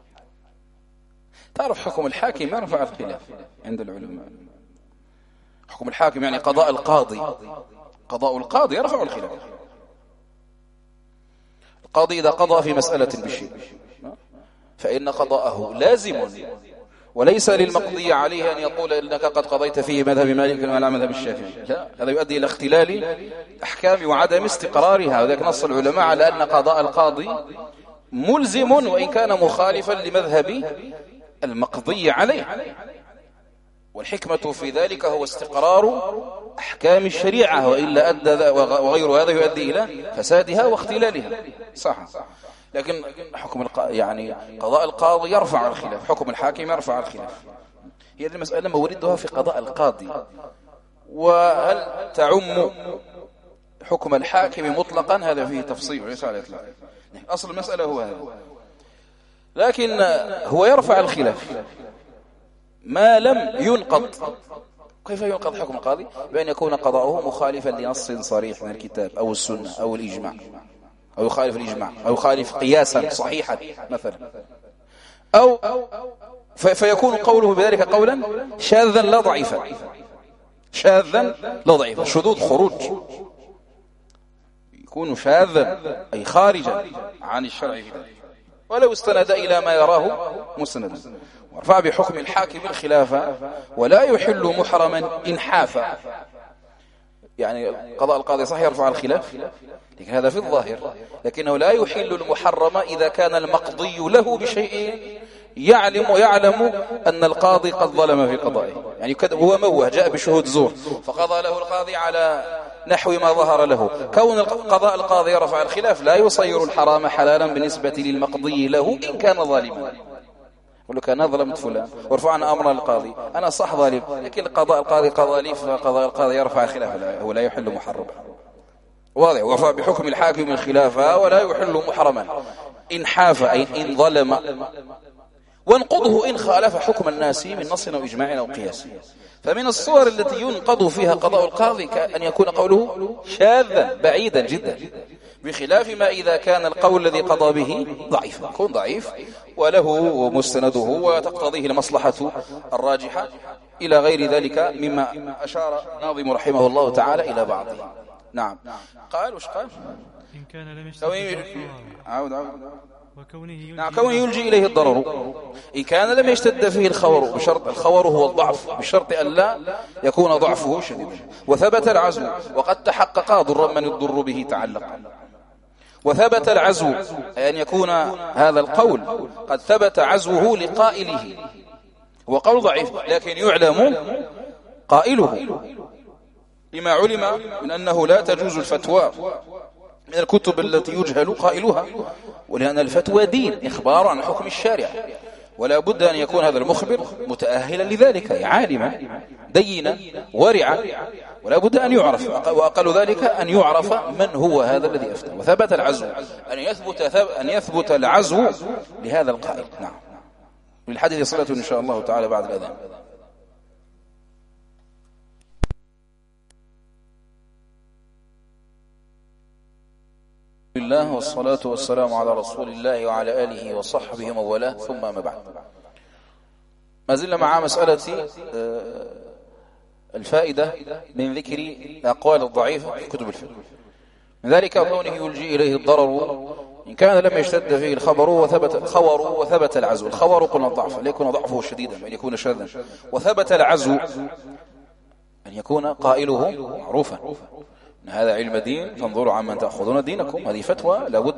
تعرف حكم الحاكم يرفع الخلاف عند العلماء. حكم الحاكم يعني قضاء القاضي يرفع الخلاف. القاضي إذا قضى في مسألة بشيء فإن قضاءه لازم، وليس للمقضي عليه أن يقول إنك قد قضيت فيه مذهب مالك ولا مذهب الشافعي، لا، هذا يؤدي إلى اختلال أحكام وعدم استقرارها. وذلك نص العلماء على أن قضاء القاضي ملزم وإن كان مخالفا لمذهب المقضي عليه، والحكمة في ذلك هو استقرار أحكام الشريعة، وإلا أدى وغير هذا يؤدي إلى فسادها واختلالها. صح. لكن حكم يعني قضاء القاضي يرفع الخلاف، حكم الحاكم يرفع الخلاف. هي هذه المسألة موردها في قضاء القاضي، وهل تعم حكم الحاكم مطلقا هذا فيه تفصيل وليس على الإطلاق. أصل المسألة هو هذا، لكن هو يرفع الخلاف ما لم ينقض. كيف ينقض حكم القاضي؟ بأن يكون قضاؤه مخالفا لنص صريح من الكتاب أو السنة أو الإجماع. أو يخالف الإجماع أو يخالف قياسا صحيحا مثلا، أو فيكون قوله بذلك قولا شاذا لا ضعيفا، شاذا لا ضعيفا. شذوذ خروج، يكون شاذا أي خارجا عن الشرع في ذلك، ولو استند إلى ما يراه مستندا. ورفع بحكم الحاكم الخلافة ولا يحل محرما إنحافا. يعني قضاء القاضي صح يرفع الخلاف، لكن هذا في الظاهر، لكنه لا يحل المحرم إذا كان المقضي له بشيء يعلم أن القاضي قد ظلم في قضائه. يعني هو موه جاء بشهود زور فقضى له القاضي على نحو ما ظهر له. كون قضاء القاضي يرفع الخلاف لا يصير الحرام حلالا بالنسبة للمقضي له إن كان ظالما. يقول لك أنا ظلمت فلان ورفعنا أمر القاضي، أنا صح ظالم، لكن قضاء القاضي قضى لي، فقضاء القاضي يرفع الخلاف، هو لا يحل محرما. واضح. وفى بحكم الحاكم الخلافة ولا يحل محرما إنحاف أي إن ظلم، وانقضه إن خالف حكم الناس من نص أو إجماع أو قياس. فمن الصور التي ينقض فيها قضاء القاضي أن يكون قوله شاذا بعيدا جدا، بخلاف ما إذا كان القول الذي قضى به ضعيفا، يكون ضعيف وله مستنده وتقتضيه المصلحة الراجحة إلى غير ذلك مما أشار الناظم رحمه الله تعالى إلى بعضه. نعم. قال وش قال؟ إن كان لم يشتد كونه يلجي إليه الضرر. إن كان لم يشتد فيه الخور، بشرط الخور هو الضعف، بشرط أن لا يكون ضعفه شديدا. وثبت العزو وقد تحقق ضر من الضر به تعلق. وثبت العزو أي أن يكون هذا القول قد ثبت عزوه لقائله، هو قول ضعيف لكن يعلم قائله، لما علم من أنه لا تجوز الفتوى من الكتب التي يجهل قائلها، ولأن الفتوى دين إخبار عن حكم الشارع، ولا بد أن يكون هذا المخبر متأهلا لذلك، عالما دينا ورعا، ولا بد أن يعرف، وأقل ذلك أن يعرف من هو هذا الذي أفتى. وثبت العزو أن يثبت العزو لهذا القائل. نعم. للحديث صلة إن شاء الله تعالى بعد الأذان. الله والصلاة والسلام على رسول الله وعلى آله وصحبه وموالاه، ثم ما بعد. ما زلنا مع مسألة الفائدة من ذكر الأقوال الضعيفة في كتب الفقه. من ذلك كونه يلجي إليه الضرر إن كان لم يشتد فيه الخبر وثبت العزو. الخبر قلنا الضعف، لا يكون ضعفه شديدا بل يكون شاذا. وثبت العزو أن يكون قائله معروفا، إن هذا علم دين فانظروا عمن تأخذون دينكم. هذه فتوى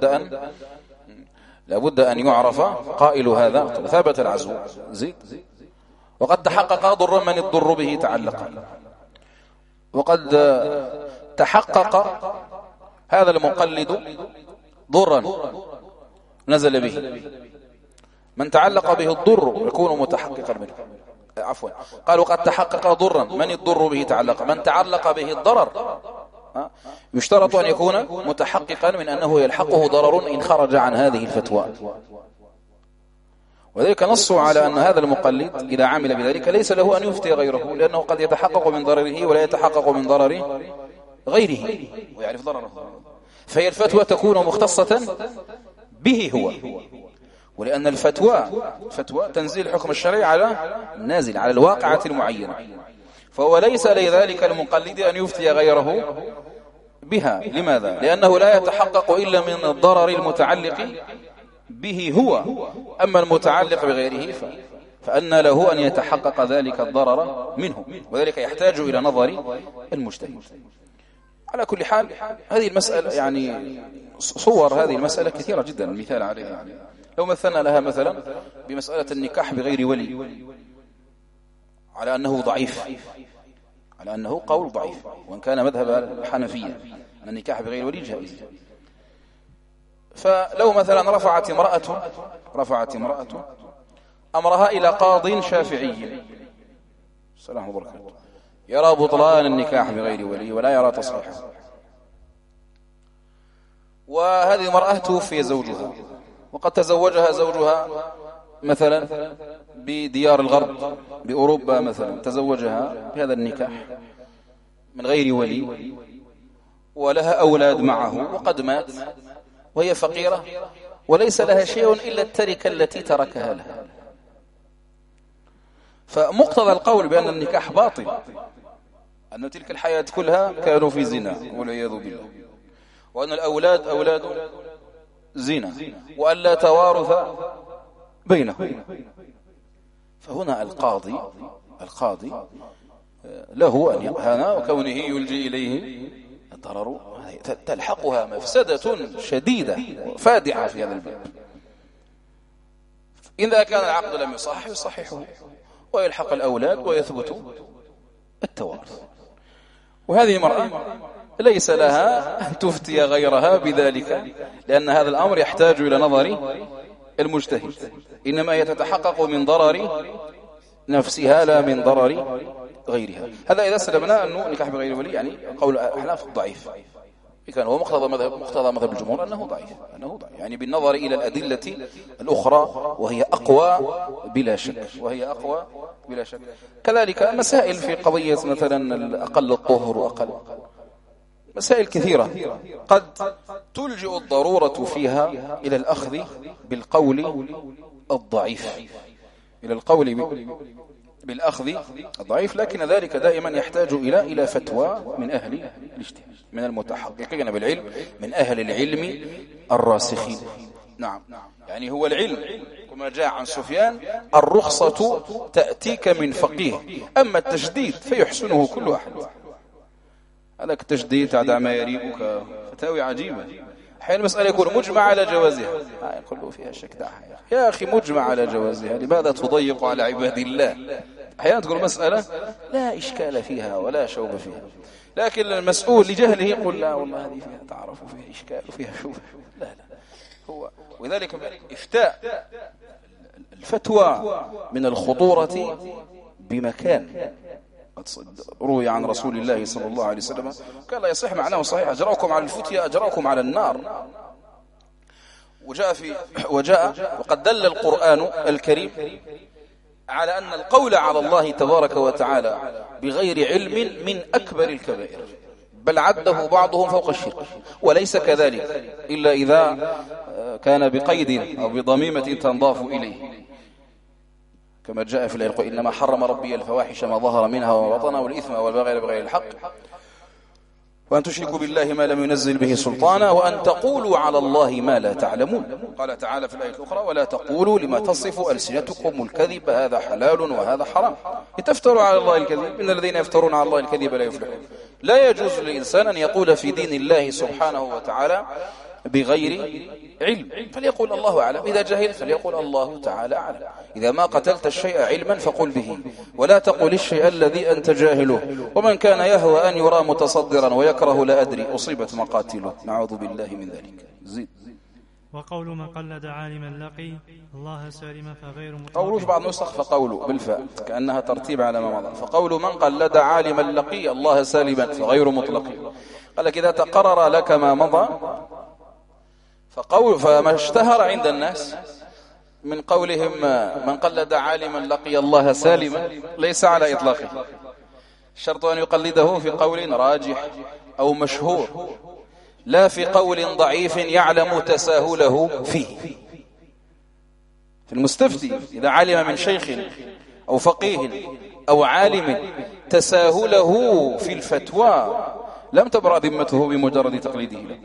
لابد أن يعرف قائل هذا. وثبت العزو زيد. وقد تحقق ضر من الضر به تعلق. وقد تحقق هذا المقلد ضرا نزل به، من تعلق به الضر يكون متحققا منه. عفوا، قال وقد تحقق ضرا من الضر به تعلق، من تعلق به الضرر يشترط أن يكون متحققا من أنه يلحقه ضرر إن خرج عن هذه الفتوى. وذلك نصوا على أن هذا المقلد إذا عمل بذلك ليس له أن يفتي غيره، لأنه قد يتحقق من ضرره ولا يتحقق من ضرر غيره ويعرف ضرره، فهي الفتوى تكون مختصة به هو. ولأن الفتوى تنزيل حكم الشرعي على النازل على الواقعة المعينة، فهو ليس لذلك المقلد أن يفتي غيره بها. لماذا؟ لأنه لا يتحقق إلا من الضرر المتعلق به هو، أما المتعلق بغيره فأن له أن يتحقق ذلك الضرر منه، وذلك يحتاج إلى نظر المجتهد. على كل حال هذه المسألة يعني صور هذه المسألة كثيرة جدا، المثال عليها لو مثلنا لها مثلا بمسألة النكاح بغير ولي، على أنه ضعيف، على أنه قول ضعيف، وإن كان مذهب الحنفية أن النكاح بغير ولي جائز. فلو مثلا رفعت امرأة أمرها إلى قاض شافعي السلام وبركاته يرى بطلان النكاح بغير ولي ولا يرى تصحيحه، وهذه المرأة توفي زوجها وقد تزوجها زوجها مثلا بديار الغرب بأوروبا مثلا، تزوجها بهذا النكاح من غير ولي ولها أولاد معه وقد مات، وهي فقيرة وليس لها شيء إلا التركة التي تركها لها. فمقتضى القول بأن النكاح باطل أن تلك الحياة كلها كانوا في زنا والعياذ بالله، وأن الأولاد أولاد زنا، وأن لا توارث بينهم. فهنا القاضي له أن يقهنا، وكونه يلجي إليه الضرر تلحقها مفسدة شديدة فادحة في هذا الباب. إذا كان العقد لم يصححه ويلحق الأولاد ويثبت التوارث. وهذه المرأة ليس لها أن تفتي غيرها بذلك، لأن هذا الأمر يحتاج إلى نظر المجتهد، إنما هي تتحقق من ضرر نفسها لا من ضرر غيرها. هذا إذا سلمنا أنه نكاح بغير ولي، يعني قول أحناف الضعيف، كان هو مقتضى مذهب الجمهور أنه ضعيف، يعني بالنظر إلى الأدلة الأخرى وهي أقوى بلا شك، كذلك مسائل في قضية مثلا أقل الطهر وأقل مسائل كثيرة قد تلجئ الضرورة فيها إلى الأخذ بالقول الضعيف، بالأخذ الضعيف، لكن ذلك دائما يحتاج إلى فتوى من أهل الاجتهاد، من المتحققين بالعلم، من أهل العلم الراسخين. نعم، يعني هو العلم كما جاء عن سفيان: الرخصة تأتيك من فقيه، أما التشديد فيحسنه كل أحد. هذا التشديد على ما يريبك فتاوي عجيبة. أحيانا المسألة يكون مجمع على جوازها، يقول له فيها شك، دعها يا أخي، مجمع على جوازها، لماذا تضيق على عباد الله؟ أحيانا تقول مسألة لا إشكال فيها ولا شوب فيها، لكن المسؤول لجهله يقول لا والله هذه فيها تعرف وفيها إشكال وفيها شوب. لا هو، وذلك إفتاء الفتوى من الخطورة بمكان. روي عن رسول الله صلى الله عليه وسلم قال لا يصح معناه صحيح: أجراكم على الفتية أجراكم على النار. وجاء وقد دل القرآن الكريم على أن القول على الله تبارك وتعالى بغير علم من أكبر الكبائر، بل عده بعضهم فوق الشرك، وليس كذلك إلا إذا كان بقيد أو بضميمة تنضاف إليه، كما جاء في الآية: إنما حرم ربي الفواحش ما ظهر منها وبطن والإثم والبغي بغير الحق وأن تشركوا بالله ما لم ينزل به سلطانا وأن تقولوا على الله ما لا تعلمون. قال تعالى في الآية الأخرى: ولا تقولوا لما تصف ألسنتكم الكذب هذا حلال وهذا حرام لتفتروا على الله الكذب إن الذين يفترون على الله الكذب لا يفلحون. لا يجوز للإنسان أن يقول في دين الله سبحانه وتعالى بغير علم، فليقول الله أعلم، إذا جهل فليقول الله تعالى أعلم. إذا ما قتلت الشيء علما فقل به، ولا تقل الشيء الذي أنت جاهله. ومن كان يهوى أن يرى متصدرا ويكره لا أدري أصيبت مقاتله. نعوذ بالله من ذلك. زيد. وقول من قلد عالما لقي الله سالما فغير مطلق. قولوش بعض نسخ فقولوا بالفاء كأنها ترتيب على ما مضى، فقول من قلد عالما لقي الله سالما فغير مطلق. قال لك إذا تقرر لك ما مضى فما اشتهر عند الناس من قولهم من قلد عالما لقي الله سالما ليس على إطلاقه، الشرط أن يقلده في قول راجح أو مشهور، لا في قول ضعيف يعلم تساهله فيه. في المستفتي إذا علم من شيخ أو فقيه أو عالم تساهله في الفتوى لم تبرأ ذمته بمجرد تقليده له،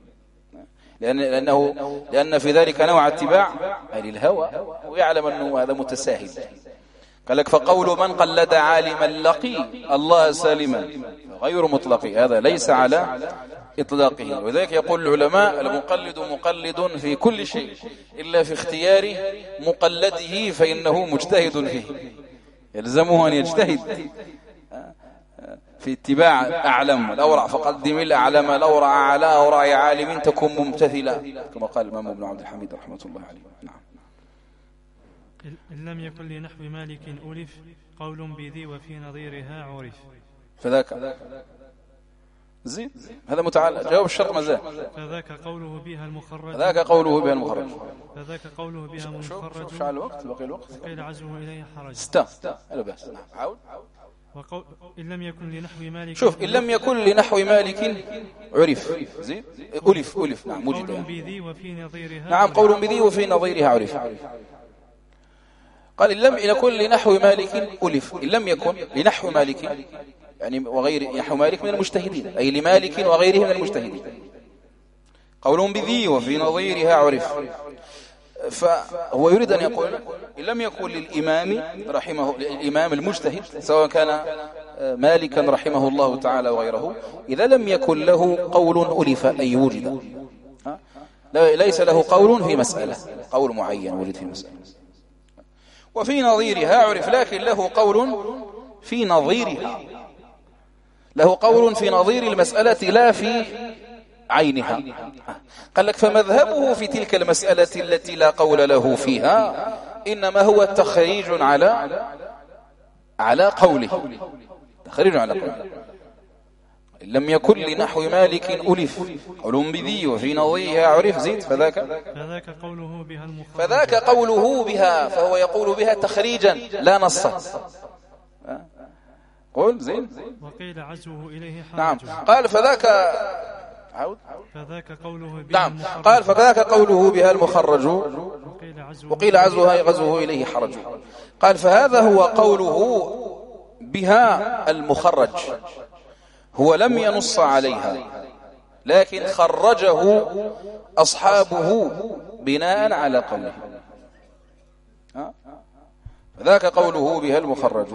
لأن في ذلك نوع اتباع للهوى، ويعلم أنه هذا متساهل. قال لك فقول من قلد عالما لقي الله سالما غير مطلق، هذا ليس على إطلاقه. وذلك يقول العلماء: المقلد مقلد في كل شيء إلا في اختيار مقلده فإنه مجتهد فيه، يلزمه أن يجتهد في اتباع أعلم الأورع، فقدم الأعلم الأورع على أورع عالم تكن ممتثلا، كما قال الإمام ابن عبد الحميد رحمة الله عليه. نعم. إن لم يكن لنحو مالك ألف قول بذي وفي نظيرها عرف. فذاك زين، هذا متعلق، جواب الشرط مازال. فذاك قوله بها المخرج. فذاك قوله بها المخرج. فذاك قوله بها المخرج. شوف شعر الوقت، بقي الوقت. قيل عزوه إليه حرج. 6 لا بأس. عود. إن لم يكن لنحو مالك. شوف، إن لم يكن لنحو مالك عرف. زين، ألف. نعم، موجود. قول بذي وفي نظيرها. نعم، قول بذي وفي نظيرها عرف. قال إن لم يكن لنحو مالك ألف. إن لم يكن لنحو مالك يعني وغير نحو مالك من المجتهدين، أي لمالك وغيره من المجتهدين. قول بذي وفي نظيرها عرف. فهو يريد أن يقول إن لم يكن للإمام المجتهد سواء كان مالكا رحمه الله تعالى وغيره، إذا لم يكن له قول ألف أي وجد، ليس له قول في مسألة، قول معين ولد في مسألة، وفي نظيرها عرف، لكن له قول في نظيرها، له قول في نظير المسألة لا في عينها. قال لك فمذهبه في تلك المسألة التي لا قول له فيها إنما هو تخريج على قوله، تخريج على قوله. إن لم يكن لنحو مالك ألف قول بذي وفي نظيرها عرف. زيد. فذاك قوله بها المخرج. فذاك قوله بها، فهو يقول بها تخريجا لا نصا. قول. زين. وقيل عزوه إليه حرج. نعم. قال فذاك قوله بها. نعم. قال فذاك قوله بها المخرج، وقيل غزوه إليه حرج. قال فهذا هو قوله بها المخرج، هو لم ينص عليها لكن خرجه أصحابه بناء على قوله. فذاك قوله بها المخرج،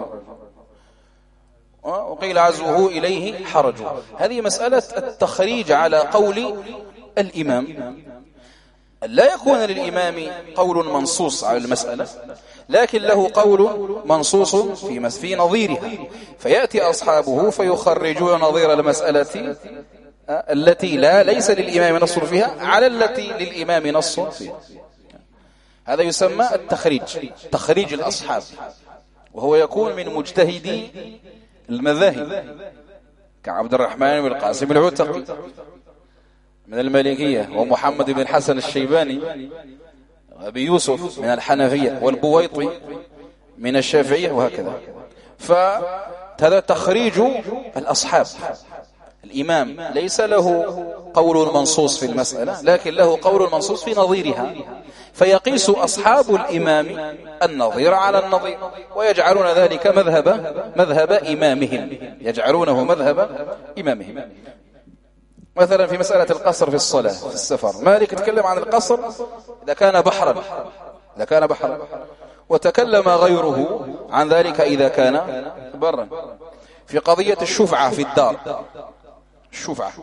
وقيل عزوه إليه حرج. هذه مسألة التخريج على قول الإمام. لا يكون للإمام قول منصوص على المسألة لكن له قول منصوص في نظيرها، فيأتي أصحابه فيخرجون نظير المسألة التي ليس للإمام نص فيها على التي للإمام نص فيها. هذا يسمى التخريج، تخريج الأصحاب، وهو يكون من مجتهدي المذاهب كعبد الرحمن بن القاسم العتقي من المالكية، ومحمد بن الحسن الشيباني، وأبي يوسف من الحنفية، والبويطي من الشافعية، وهكذا. فهذا تخريج الأصحاب. الإمام ليس له قول منصوص في المسألة لكن له قول منصوص في نظيرها، فيقيس أصحاب الإمام النظير على النظير ويجعلون ذلك مذهب إمامهم، يجعلونه مذهب إمامهم. مثلا في مسألة القصر في الصلاة في السفر، مالك يتكلم عن القصر إذا كان بحرا، وتكلم غيره عن ذلك إذا كان برا. في قضية الشفعة في الدار، الشفعة،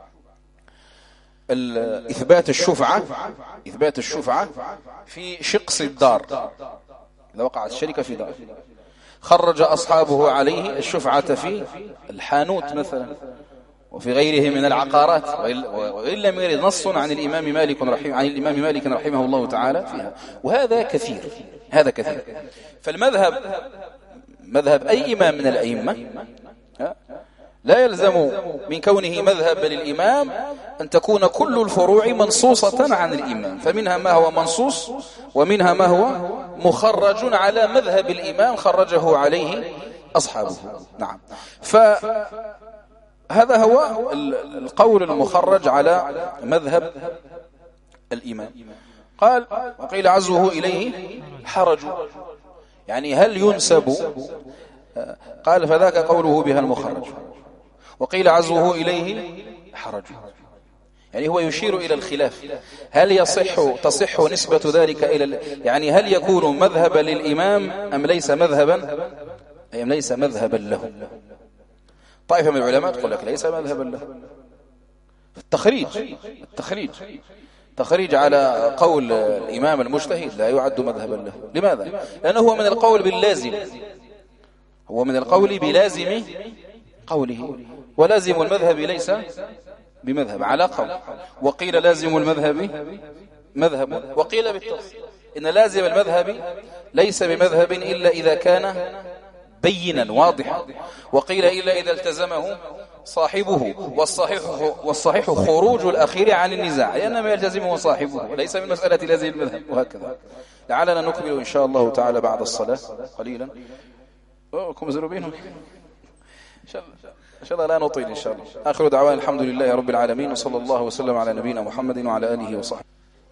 إثبات الشفعة في شقص الدار، إذا وقعت الشركة في دار، خرج أصحابه عليه الشفعة في الحانوت مثلا وفي غيره من العقارات، وإن لم يرد نص عن الإمام مالك رحمه الله تعالى فيها. وهذا كثير، هذا كثير. فالمذهب مذهب أي إمام من الأئمة لا يلزم من كونه مذهب للإمام أن تكون كل الفروع منصوصة عن الإمام، فمنها ما هو منصوص ومنها ما هو مخرج على مذهب الإمام خرجه عليه أصحابه. نعم. فهذا هو القول المخرج على مذهب الإمام. قال وقيل عزوه إليه حرج، يعني هل ينسب؟ قال فذاك قوله بها المخرج، وقيل عزوه إليه حرج، يعني هو يشير إلى الخلاف، هل تصح نسبة ذلك يعني هل يكون مذهبا للإمام أم ليس مذهبا له؟ طائفة من العلماء تقول لك ليس مذهبا له. التخريج على قول الإمام المجتهد لا يعد مذهبا له. لماذا؟ لأنه هو من القول باللازم، هو من القول بلازم قوله، ولازم المذهب ليس بمذهب على قول. وقيل لازم المذهب مذهب، وقيل بالتفصيل إن لازم المذهب ليس بمذهب إلا إذا كان بينا واضحا، وقيل إلا إذا التزمه صاحبه، والصحيح خروج الأخير عن النزاع، لأن ما يلتزمه صاحبه ليس من مسألة لازم المذهب، وهكذا. لعلنا نكمل إن شاء الله تعالى بعد الصلاة قليلا. كم زروا بينهم إن شاء الله لا نطيل إن شاء الله. آخر دعوانا الحمد لله رب العالمين، وصلى الله وسلم على نبينا محمد وعلى آله وصحبه.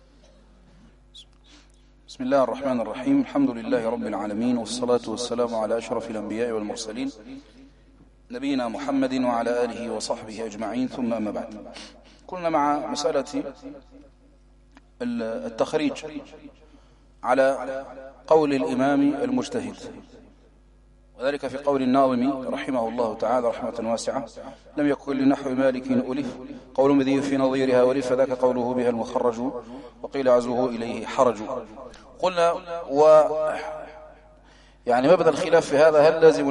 بسم الله الرحمن الرحيم. الحمد لله رب العالمين، والصلاة والسلام على أشرف الأنبياء والمرسلين نبينا محمد وعلى آله وصحبه أجمعين، ثم أما بعد. كنا مع مسألة التخريج على قول الإمام المجتهد، وذلك في قول الناظم رحمه الله تعالى رحمة واسعة: لم يكن لنحو مالك ألف قول مذي في نظيرها ولف، فذاك قوله بها المخرج وقيل عزوه إليه حرج. قلنا يعني مبدأ الخلاف في هذا: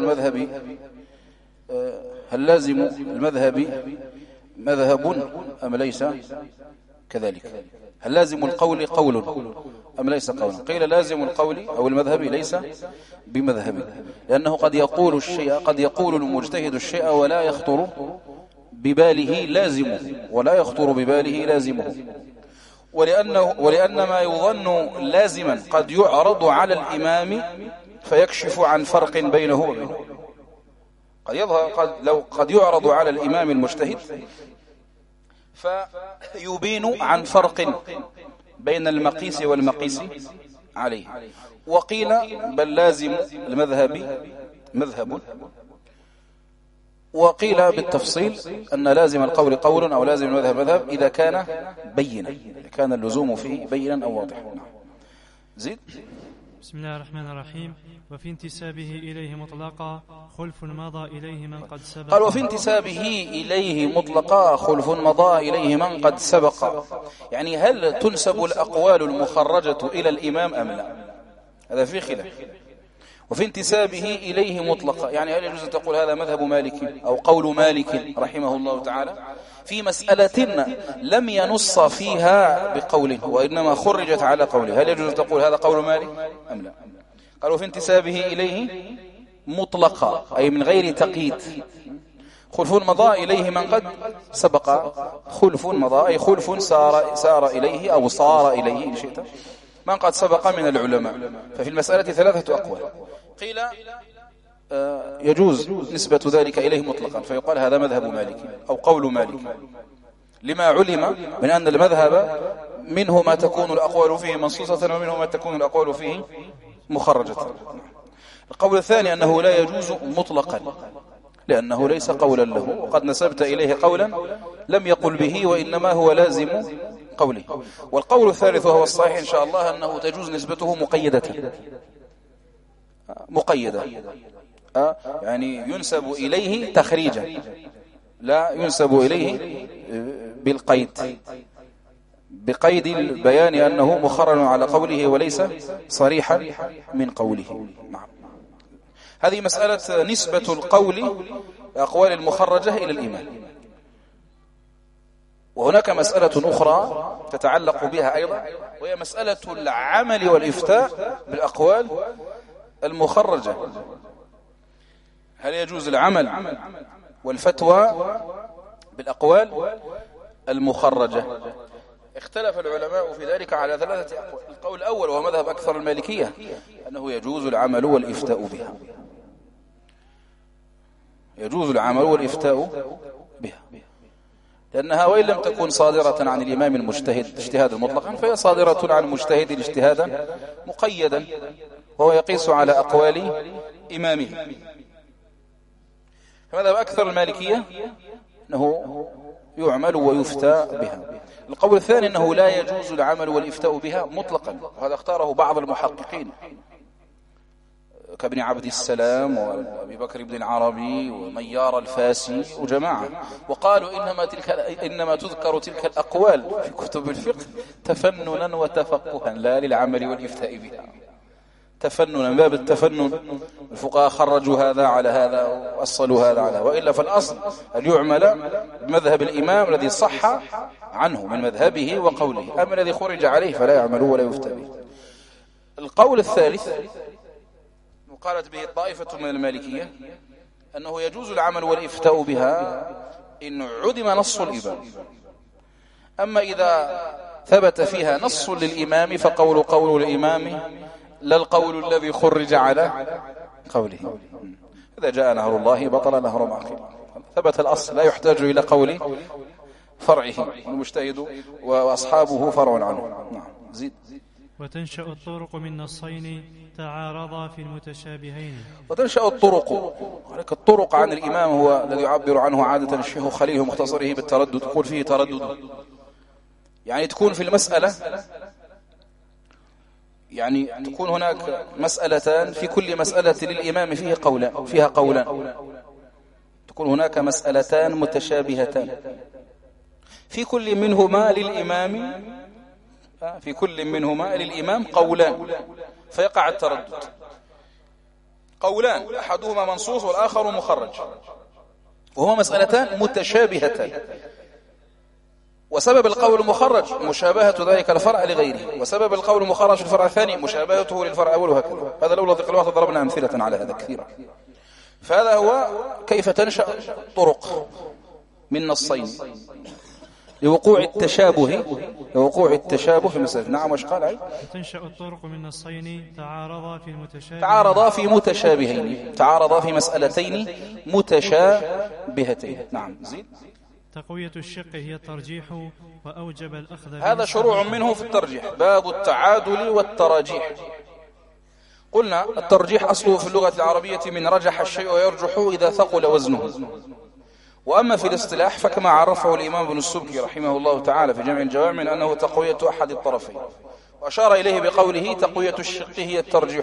هل لازم المذهب مذهب أم ليس كذلك؟ هل لازم القول قول أم ليس قولا؟ قيل لازم القول أو المذهب ليس بمذهب، لأنه قد يقول المجتهد الشيء ولا يخطر بباله لازمه، ولأن ما يظن لازما قد يعرض على الإمام فيكشف عن فرق بينه وبينه. قد يعرض على الإمام المجتهد فيبين عن فرق بين المقيس والمقيس عليه. وقيل بل لازم المذهب مذهب، وقيل بالتفصيل أن لازم القول قول أو لازم المذهب مذهب إذا كان بينا، إذا كان اللزوم فيه بينا أو واضحا. زيد. بسم الله الرحمن الرحيم. وفي انتسابه إليه مطلقا خلف مضى إليه من قد سبق. قال: وفي انتسابه إليه مطلقا خلف مضى إليه من قد سبق. يعني هل تنسب الأقوال المخرجة إلى الإمام أم لا؟ هذا في خلاف. وفي انتسابه إليه مطلقا، يعني هل يجوز أن تقول هذا مذهب مالك أو قول مالك رحمه الله تعالى في مسألة لم ينص فيها بقوله وإنما خرجت على قوله؟ هل يجوز أن تقول هذا قول مالك أم لا؟ قالوا: في انتسابه إليه مطلقا، أي من غير تقييد. خلف مضى إليه من قد سبق. خلف مضى أي خلف سار إليه أو صار إليه إن شئت من قد سبق من العلماء. ففي المسألة 3 أقوال. قيل يجوز نسبة ذلك إليه مطلقا، فيقال هذا مذهب مالك أو قول مالك، لما علم من أن المذهب منه ما تكون الأقوال فيه منصوصة ومنه ما تكون الأقوال فيه مخرجة. القول الثاني أنه لا يجوز مطلقا لأنه ليس قولا له، وقد نسبت إليه قولا لم يقل به وإنما هو لازم قوله. والقول الثالث وهو الصحيح إن شاء الله أنه تجوز نسبته مقيدة، يعني ينسب إليه تخريجا، لا ينسب إليه بقيد البيان أنه مخرج على قوله وليس صريحا من قوله. نعم. هذه مسألة نسبة القول أقوال المخرجة إلى الإمام. وهناك مسألة أخرى تتعلق بها أيضا، وهي مسألة العمل والإفتاء بالأقوال المخرجة. هل يجوز العمل والفتوى بالأقوال المخرجة؟ اختلف العلماء في ذلك على 3 أقوال. القول الأول وهو مذهب أكثر المالكية أنه يجوز العمل والإفتاء بها، يجوز العمل والإفتاء بها، لأنها وإن لم تكن صادرة عن الإمام المجتهد اجتهادا مطلقا فهي صادرة عن المجتهد اجتهادا مقيدا، وهو يقيس على أقوال إمامه. فمذهب أكثر المالكية أنه يعمل ويفتى بها. القول الثاني أنه لا يجوز العمل والإفتاء بها مطلقا، وهذا اختاره بعض المحققين كابن عبد السلام وأبي بكر بن العربي وميار الفاسي وجماعة، وقالوا إنما تذكر تلك الأقوال في كتب الفقه تفننا وتفقها لا للعمل والإفتاء بها. تفننا، باب التفنن الفقهاء خرجوا هذا على هذا وأصلوا هذا على هذا، وإلا فالأصل أن يعمل بمذهب الإمام الذي صح عنه من مذهبه وقوله، أما الذي خرج عليه فلا يعمل ولا يفتى به. القول الثالث قالت به طائفة من المالكية أنه يجوز العمل والإفتاء بها إن عدم نص الإمام، أما إذا ثبت فيها نص للإمام فقول الإمام لا القول الذي خرج على قوله. إذا جاء نهر الله بطل نهر معقل. ثبت الأصل لا يحتاج إلى قول فرعه، المجتهد وأصحابه فرع عنه. نعم زيد. وتنشأ الطرق من نصين تعارضا في المتشابهين. وتنشأ الطرق، الطرق عن الإمام هو الذي يعبر عنه عادة الشيخ خليل مختصره بالتردد، تقول فيه تردد، يعني تكون في المسألة، يعني تكون هناك مسألتان، في كل مسألة للإمام فيها قولان، تكون هناك مسألتان متشابهتان في كل منهما للإمام قولان، فيقع التردد. قولان أحدهما منصوص والآخر مخرج، وهما مسألتان متشابهتان، وسبب القول المخرج مشابهة ذلك الفرع لغيره، وسبب القول المخرج في الفرع الثاني مشابهته للفرع الأول، وهكذا. هذا لولا ضيق الوقت ضربنا أمثلة على هذا كثيرا. فهذا هو كيف تنشأ طرق من نصين لوقوع التشابه في المسألة. نعم وش قال؟ تنشأ الطرق من نصين تعارضا في متشابهين، تعارضا في مسألتين متشابهتين. نعم زيد. تقوية الشق هي الترجيح وأوجب الأخذ. هذا شروع منه في الترجيح، باب التعادل والتراجيح. قلنا الترجيح أصله في اللغة العربية من رجح الشيء ويرجح إذا ثقل وزنه. وأما في الاصطلاح فكما عرفه الإمام ابن السبكي رحمه الله تعالى في جمع الجوامع أنه تقوية أحد الطرفين، وأشار إليه بقوله تقوية الشق هي الترجيح،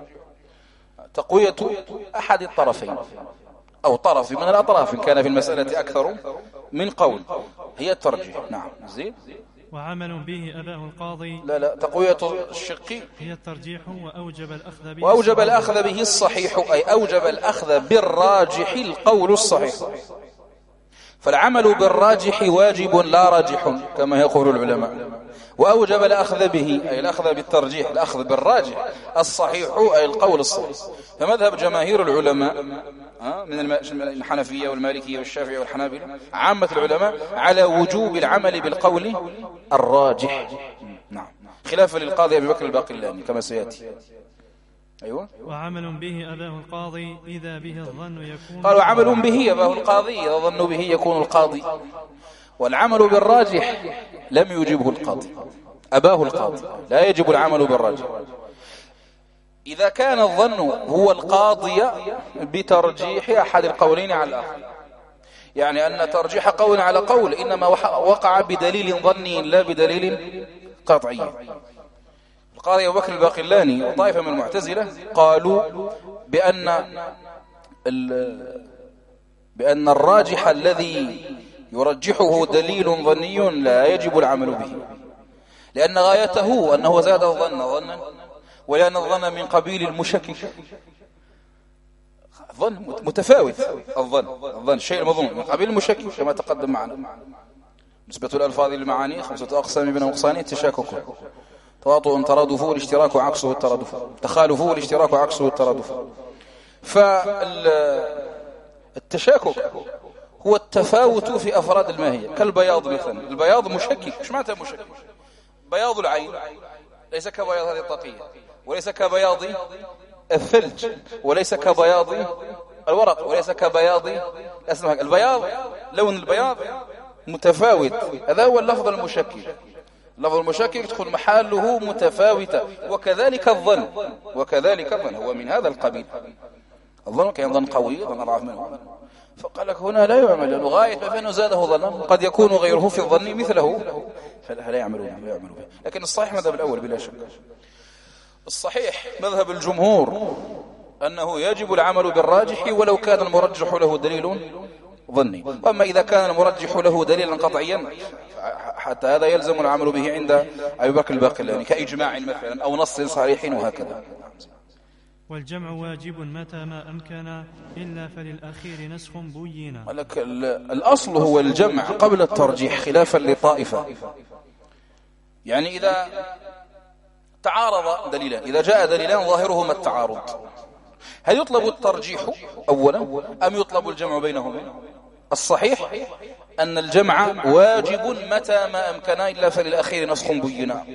تقوية أحد الطرفين أو طرف من الأطراف كان في المسألة أكثر من قول، هي الترجيح. نعم زين. وعمل به أباه القاضي. لا تقوية الشق هي الترجيح وأوجب الأخذ به الصحيح، أي أوجب الأخذ بالراجح القول الصحيح. فالعمل بالراجح واجب لا راجح كما يقول العلماء، وأوجب الأخذ به أي الأخذ بالترجيح، الأخذ بالراجح الصحيح أي القول الصحيح. فمذهب جماهير العلماء من الحنفية والمالكية والشافعية والحنابلة عامة العلماء على وجوب العمل بالقول الراجح. نعم، خلافا للقاضي أبي بكر الباقلاني كما سيأتي. أيوة. وعمل به أباه القاضي إذا به الظن يكون. قال وعمل به أباه القاضي إذا ظن به يكون القاضي، والعمل بالراجح لم يجبه القاضي، أباه القاضي، لا يجب العمل بالراجح إذا كان الظن هو القاضي بترجيح أحد القولين على الآخر، يعني أن ترجيح قول على قول إنما وقع بدليل ظني لا بدليل قطعي. القاضي أبو بكر الباقلاني وطائفة من المعتزلة قالوا بأن الراجح الذي يرجحه دليل ظني لا يجب العمل به، لأن غايته أنه زاد الظن ظنا، ولأن الظن من قبيل المشكك، الظن متفاوت، الظن شيء المظنون من قبيل المشكك كما تقدم معنا. نسبة الألفاظ للمعاني 5 أقسام من أقسام التشاكك: تواطؤ ترادف، الاشتراك عكسه الترادف، تخالف الاشتراك عكسه الترادف. فالتشاكك هو التفاوت في أفراد الماهية، كالبياض مثلا. البياض مشكك، ايش معناته مشكك؟ بياض العين ليس كبياض هذه الطاقية، وليس كبياض الثلج، وليس كبياض الورق، وليس كبياض الأسماك. البياض لون البياض متفاوت، هذا هو اللفظ المشكك. اللفظ المشكك تكون محاله متفاوتة. وكذلك الظن هو من هذا القبيل. الظن كان ظن قوي، ظن أضعف منه. فقال لك هنا لا يعمل، لأنه غاية ما فإنه زاده ظنا، قد يكون غيره في الظن مثله، فلا يعملون به. لكن الصحيح مذهب الأول بلا شك. الصحيح مذهب الجمهور أنه يجب العمل بالراجح ولو كان المرجح له دليل ظني. وأما إذا كان المرجح له دليلا قطعيا حتى هذا يلزم العمل به عند أبي بكر الباقلاني كإجماع مثلا أو نص صريح وهكذا. والجمع واجب متى ما أمكن إلا فللأخير نسخ بينا. الأصل هو الجمع قبل الترجيح خلافا لطائفة. يعني إذا تعارض دليلان، إذا جاء دليلان ظاهرهما التعارض، هل يطلب الترجيح أولا أم يطلب الجمع بينهما؟ الصحيح أن الجمع واجب متى ما أمكن إلا فللأخير نسخ بينا،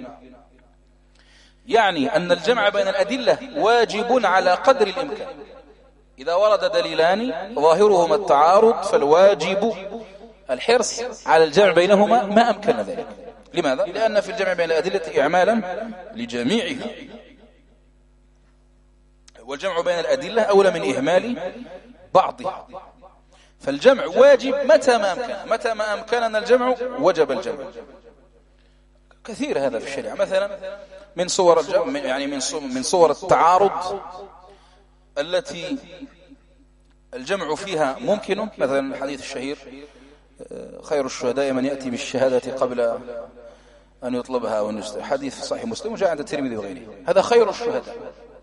يعني أن الجمع بين الأدلة واجب على قدر الإمكان. إذا ورد دليلان ظاهرهما التعارض فالواجب الحرص على الجمع بينهما ما أمكن ذلك. لماذا؟ لأن في الجمع بين الأدلة إعمالا لجميعها، والجمع بين الأدلة أولى من إهمال بعضها، فالجمع واجب متى ما أمكننا الجمع وجب الجمع. كثير هذا في الشريعة، مثلا من صور الجمع، يعني من صور التعارض التي الجمع فيها ممكن، مثلا الحديث الشهير خير الشهداء من يأتي بالشهادة قبل أن يطلبها ونجد، حديث صحيح مسلم وجاء عند الترمذي وغيره. هذا خير الشهداء،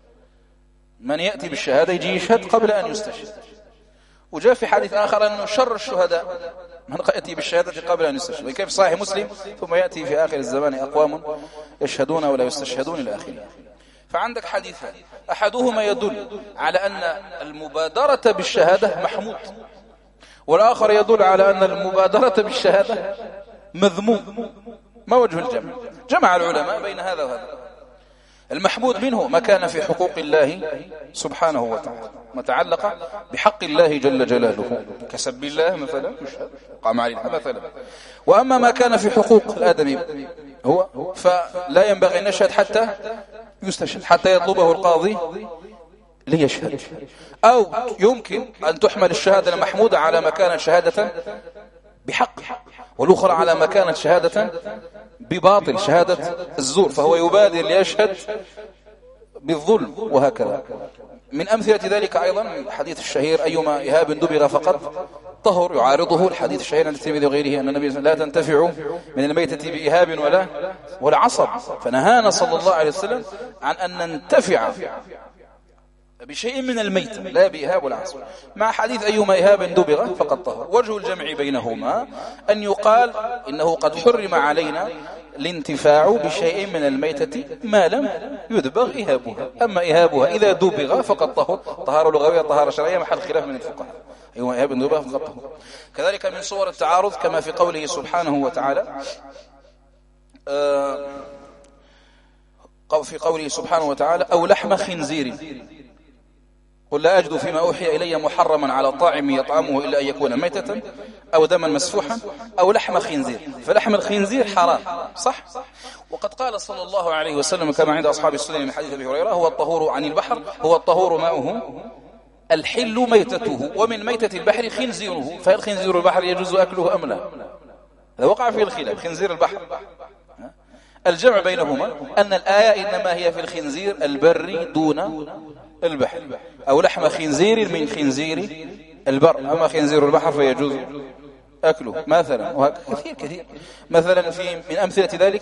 من يأتي بالشهادة يجي يشهد قبل أن يستشهد. وجاء في حديث آخر أنه شر الشهداء من يأتي بالشهادة قبل أن يستشهد، وكيف صحيح مسلم ثم يأتي في آخر الزمان أقوام يشهدون ولا يستشهدون إلى آخره. فعندك حديثان، أحدهما يدل على أن المبادرة بالشهادة محمود، والآخر يدل على أن المبادرة بالشهادة مذموم. ما وجه الجمع؟ جمع العلماء بين هذا وهذا. المحمود منه ما كان في حقوق الله سبحانه وتعالى، متعلق بحق الله جل جلاله، كسب الله مثلا قام عليه مثلا. وأما ما كان في حقوق الآدمي هو فلا ينبغي أن نشهد حتى يستشهد، حتى يطلبه القاضي ليشهد. أو يمكن أن تحمل الشهادة المحمودة على ما كانت شهادة بحق، والأخرى على ما كانت شهادة بباطل، شهادة الزور، فهو يبادر ليشهد بالظلم وهكذا. من أمثلة ذلك أيضا الحديث الشهير أيما إهاب دبغ فقط طهر، يعارضه الحديث الشهير عند الترمذي وغيره أن النبي لا تنتفع من الميتة بإهاب ولا عصب، فنهانا صلى الله عليه وسلم عن أن ننتفع بشيء من الميت لا بإهاب ولا عصب، مع حديث أيما إهاب دبغ فقد طهر. وجه الجمع بينهما أن يقال إنه قد حرم علينا الانتفاع بشيء من الميتة ما لم يدبغ إهابها، أما إهابها إذا دبغ فقد طهر. طهارة لغوية طهارة شرعية محل خلاف من الفقهاء، أيما إهاب دبغ فقد طهر. كذلك من صور التعارض كما في قوله سبحانه وتعالى في قوله سبحانه وتعالى أو لحم خنزير قل لا أجد فيما أوحي إلي محرما على طاعم يطعمه إلا أن يكون ميتة أو دما مسفوحا أو لحم خنزير، فلحم الخنزير حرام صح؟ وقد قال صلى الله عليه وسلم كما عند أصحاب السنن من حديث أبي هريرة هو الطهور عن البحر هو الطهور ماؤه الحل ميتته ومن ميتة البحر خنزيره، فهل خنزير البحر يجوز أكله أم لا؟ هذا وقع فيه الخلاف، خنزير البحر. الجمع بينهما أن الآية إنما هي في الخنزير البري دون البحر، أو لحم خنزير من خنزير البر، أما خنزير البحر فيجوز أكله مثلا. وهكذا كثير مثلا من أمثلة ذلك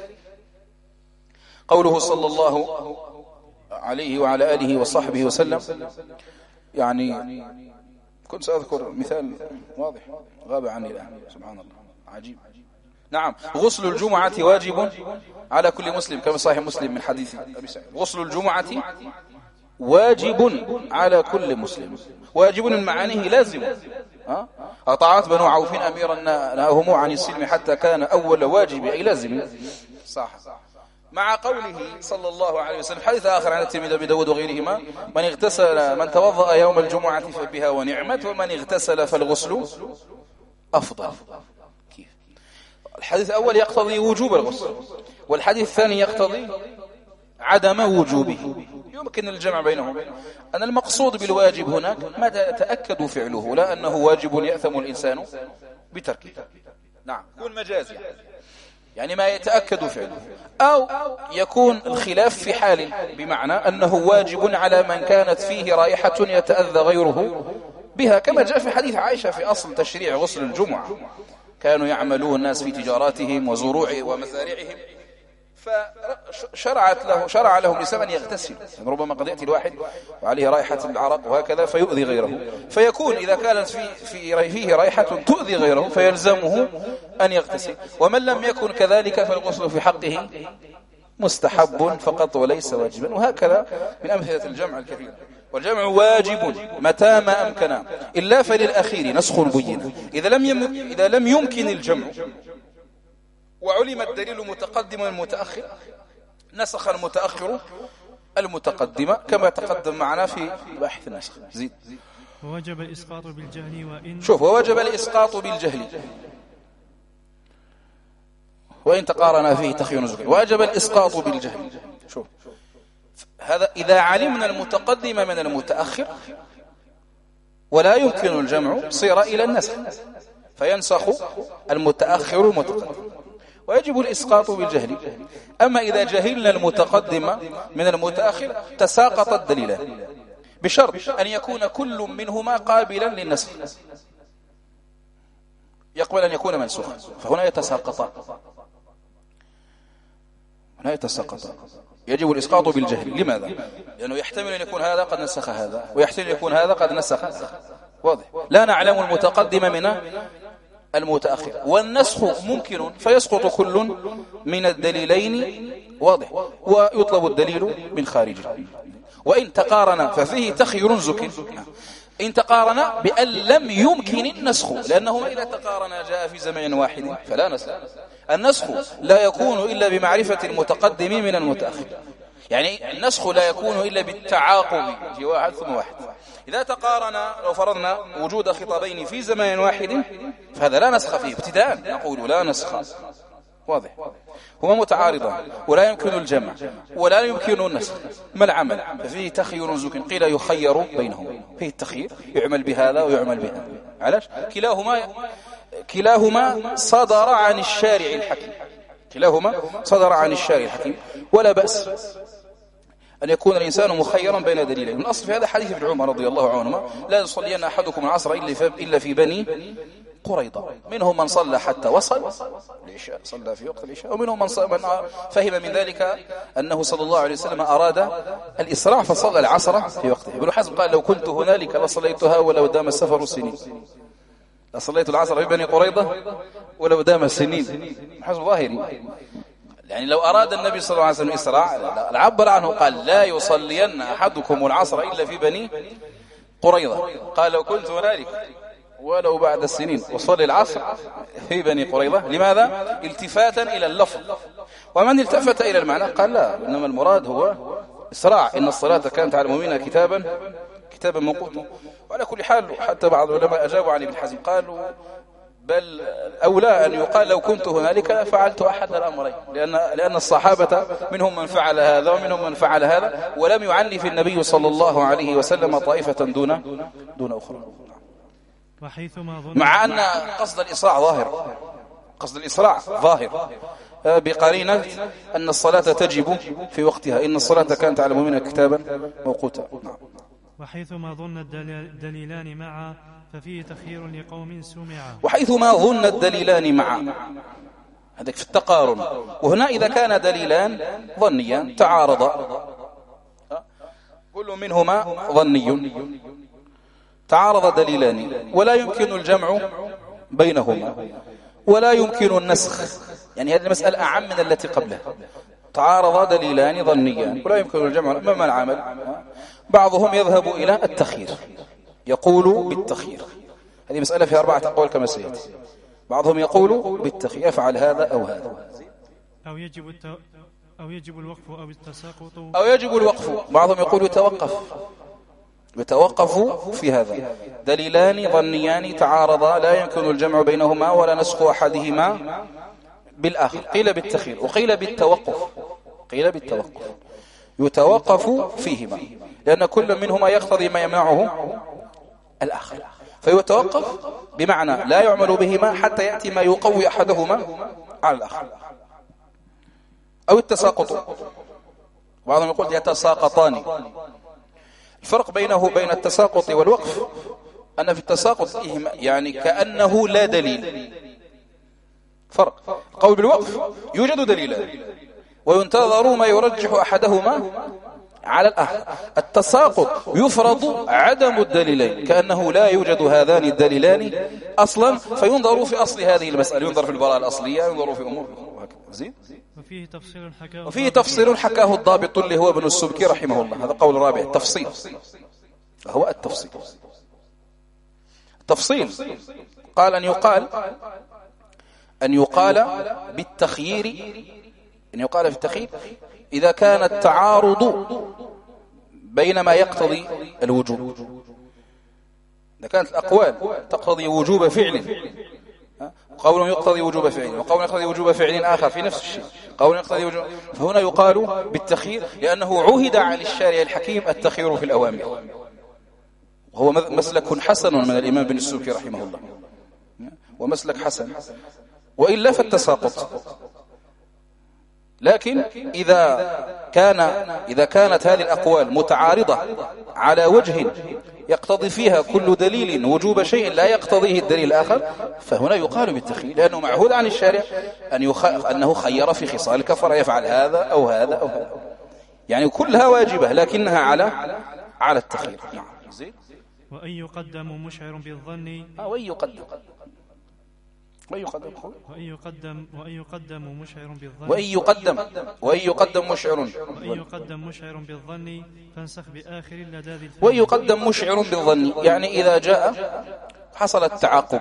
قوله صلى الله عليه وعلى آله وصحبه وسلم، يعني كنت سأذكر مثال واضح غاب عني الآن سبحان الله عجيب. نعم، غسل الجمعة واجب على كل مسلم كما صحيح مسلم من حديث أبي سعيد، غسل الجمعة واجب على كل مسلم. واجب من معانيه لازم. أطاعت بنو عوف أميرا نهاهم عن السلم حتى كان أول واجب أي لازم صح. مع قوله صلى الله عليه وسلم حديث آخر عن الترمذي أبي داود وغيرهما من توضأ يوم الجمعة فبها ونعمت ومن اغتسل فالغسل أفضل. الحديث الأول يقتضي وجوب الغسل، والحديث الثاني يقتضي عدم وجوبه. يمكن الجمع بينهم أن المقصود بالواجب هناك ما تأكد فعله، لا أنه واجب يأثم الإنسان بتركه. نعم، يكون مجازي يعني ما يتأكد فعله، أو يكون الخلاف في حال بمعنى أنه واجب على من كانت فيه رائحة يتأذى غيره بها، كما جاء في حديث عائشة في أصل تشريع غسل الجمعة، كانوا يعملون الناس في تجاراتهم وزروعهم ومزارعهم، شرع لهم لسبب يغتسل، يعني ربما قد يأتي الواحد وعليه رائحة العرق وهكذا فيؤذي غيره، فيكون إذا كانت فيه رائحة تؤذي غيره فيلزمه أن يغتسل، ومن لم يكن كذلك فالغسل في حقه مستحب فقط وليس واجبا. وهكذا من أمثلة الجمع الكثير. والجمع واجب متى ما أمكن إلا فللأخير نسخ بين، إذا لم يمكن الجمع وعلم الدليل متقدم المتأخر نسخ المتأخر المتقدمة كما تقدم معنا في بحث النسخ. زيد. ووجب الإسقاط بالجهل وإن شوف، ووجب الإسقاط بالجهل وإن تقارن فيه تخير نزكي. ووجب الإسقاط بالجهل. شوف هذا إذا علمنا المتقدم من المتأخر ولا يمكن الجمع صير إلى النسخ فينسخ المتأخر المتقدم، ويجب الإسقاط بالجهل. أما إذا جهلنا المتقدم من المتأخر تساقط الدليلان بشرط أن يكون كل منهما قابلا للنسخ، يقبل أن يكون منسوخا، فهنا يتساقطان. هنا يتساقطان. يجب الإسقاط بالجهل. لماذا؟ لأنه يحتمل أن يكون هذا قد نسخ هذا، ويحتمل أن يكون هذا قد نسخ. واضح؟ لا نعلم المتقدم من المتأخر، والنسخ ممكن فيسقط كل من الدليلين. واضح؟ ويطلب الدليل من خارجه. وإن تقارن ففيه تخير زكي، إن تقارن بأن لم يمكن النسخ، لأنهما إذا تقارنا جاء في زمن واحد فلا نسخ. النسخ لا يكون إلا بمعرفة المتقدم من المتأخر، يعني النسخ لا يكون إلا بالتعاقب في واحد ثم واحد. إذا تقارنا لو فرضنا وجود خطابين في زمن واحد فهذا لا نسخ فيه ابتداء، نقول لا نسخ. واضح؟ هما متعارضان ولا يمكن الجمع ولا يمكن النسخ. ما العمل؟ ففيه تخير زكي، قيل يخير بينهم، فيه التخيير يعمل بهذا ويعمل بهذا. علاش؟ كلاهما صدر عن الشارع الحكيم، كلاهما صدر عن الشارع الحكيم، ولا بأس أن يكون الإنسان مخيرا بين دليلين. من أصل في هذا حديث ابن عمر رضي الله عنهما: لا يصلين أحدكم العصر إلا في بني قريظة. منهم من صلى حتى وصل العشاء، صلى في وقت العشاء، ومنهم من فهم من ذلك أنه صلى الله عليه وسلم أراد الإسراع فصلى العصر في وقته. ابن حزم قال: لو كنت هنالك لصليتها ولو دام السفر سنين. لصليت العصر في بني قريظة ولو دام السنين. حزم ظاهري، يعني لو أراد النبي صلى الله عليه وسلم الإسراع العبر عنه، قال: لا يصلين أحدكم العصر إلا في بني قريظة. قال: لو كنت هنالك ولو بعد السنين وصلي العصر في بني قريظة. لماذا؟ التفاتا إلى اللفظ. ومن التفت إلى المعنى قال: لا، إنما المراد هو إسراع، إن الصلاة كانت على المؤمنين كتابا موقوتا. وعلى كل حال حتى بعض العلماء أجابوا عن ابن حزم قالوا: بل أولى أن يقال لو كنت هنالك فعلت أحد الأمرين، لأن الصحابة منهم من فعل هذا ومنهم من فعل هذا، ولم يعنف النبي صلى الله عليه وسلم طائفة دون أخرى. مع أن قصد الإسراع ظاهر، قصد الإسراع ظاهر بقرينة أن الصلاة تجب في وقتها، إن الصلاة كانت على المؤمنين كتابا موقوتا. وحيثما ظن الدليلان معا ففيه تخيير لقوم سمعا. وحيثما ظن الدليلان معا، هذاك في التقارن. وهنا إذا كان دليلان ظنيان تعارضا، كل منهما ظني، تعارض دليلان ولا يمكن الجمع بينهما ولا يمكن النسخ، يعني هذه المسألة أعم من التي قبلها. تعارض دليلان ظنيان ولا يمكن الجمع، ما العمل؟ بعضهم يذهب إلى التخيير، يقول بالتخيير. هذه مسألة في 4 أقوال كما سيأتي. بعضهم يقول بالتخيير، يفعل هذا أو هذا، أو يجب الوقف أو التساقط، أو يجب الوقف. بعضهم يقول يتوقف في هذا. دليلان ظنيان تعارضا لا يمكن الجمع بينهما ولا نسخ أحدهما بالآخر. قيل بالتخيير وقيل بالتوقف. يتوقف فيهما لأن كل منهما يقتضي ما يمنعه الآخر، فيتوقف بمعنى لا يعمل بهما حتى يأتي ما يقوي أحدهما على الآخر. أو التساقط، بعضهم يقول يتساقطان. الفرق بينه وبين التساقط والوقف أن في التساقط يعني كأنه لا دليل، فرق. قول بالوقف يوجد دليلان وينتظر ما يرجح أحدهما على الآخر. التساقط يفرض عدم الدليلين، كأنه لا يوجد هذان الدليلان أصلا، فينظر في أصل هذه المسألة، ينظر في البراءة الأصلية، ينظر في أمور زين. وفيه تفصيل حكاه الضابط اللي هو ابن السبكي رحمه الله. هذا قول رابع، التفصيل هو التفصيل قال أن يقال بالتخيير، إذا كان التعارض بين ما يقتضي الوجوب. إذا كانت الأقوال تقتضي وجوب فعل، قول يقتضي وجوب فعل وقول يقتضي وجوب فعل آخر في نفس الشيء، قول يقتضي وجوب، فهنا يقال بالتخيير، لأنه عهد عن الشارع الحكيم التخيير في الأوامر، وهو مسلك حسن من الإمام بن السبكي رحمه الله، ومسلك حسن، وإلا فالتساقط. لكن إذا كانت هذه الأقوال متعارضة على وجه يقتضي فيها كل دليل وجوب شيء لا يقتضيه الدليل الآخر، فهنا يقال بالتخيير، لأنه معهود عن الشارع أنه خير في خصال الكفر، يفعل هذا أو هذا أو هذا، يعني كلها واجبة لكنها على التخيير. نعم. وأن يقدم مشعر بالظن وأن يقدم مشعر بالظن فانسخ بآخر اللذاذ. وأن يقدم مشعر بالظن، يعني إذا جاء حصل التعاقب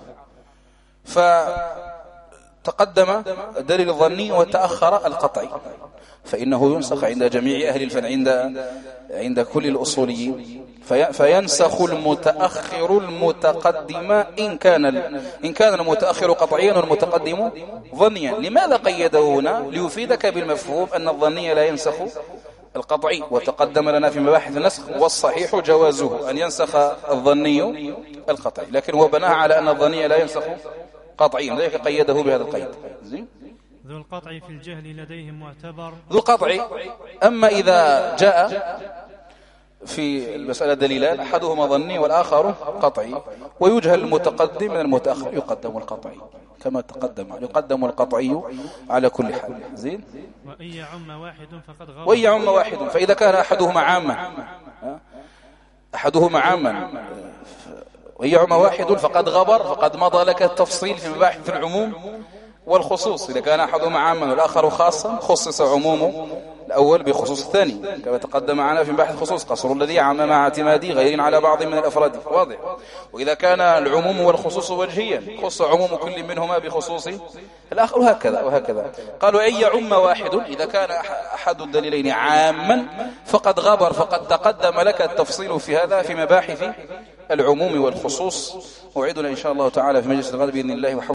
فتقدم دليل الظني وتأخر القطعي، فإنه ينسخ عند جميع أهل الفن، عند كل الأصوليين، فينسخ المتأخر المتقدم إن كان المتأخر قطعيا والمتقدم ظنيا. لماذا قيده هنا؟ ليفيدك بالمفهوم أن الظني لا ينسخ القطعي، وتقدم لنا في مباحث النسخ والصحيح جوازه أن ينسخ الظني القطعي، لكن هو بناء على أن الظني لا ينسخ قطعيا، ذلك قيده بهذا القيد. ذو القطع في الجهل لديهم معتبر. ذو القطع، أما إذا جاء في المسألة دليلان، أحدهما ظني والآخر قطعي، ويجهل المتقدم من المتأخر، يقدم القطعي كما تقدم، يقدم القطعي على كل حال. زين. وإن يعم واحد فقد غاب. وإن يعم واحد، فإذا كان أحدهما عاما وإن يعم واحد فقد غبر، فقد مضى لك التفصيل في مباحث العموم والخصوص. إذا كان أحدهما عاما والآخر خاصا، خصص عموم الأول بخصوص الثاني، كما تقدم معنا في بحث خصوص، قصر الذي عم مع اعتماد غير على بعض من الأفراد، واضح. وإذا كان العموم والخصوص وجهيا، خص عموم كل منهما بخصوص الآخر، وهكذا. قالوا أن يعم واحد، إذا كان أحد الدليلين عاما فقد غبر، فقد تقدم لك التفصيل في هذا في مباحث العموم والخصوص. موعدنا إن شاء الله تعالى في مجلس الغد بإذن الله.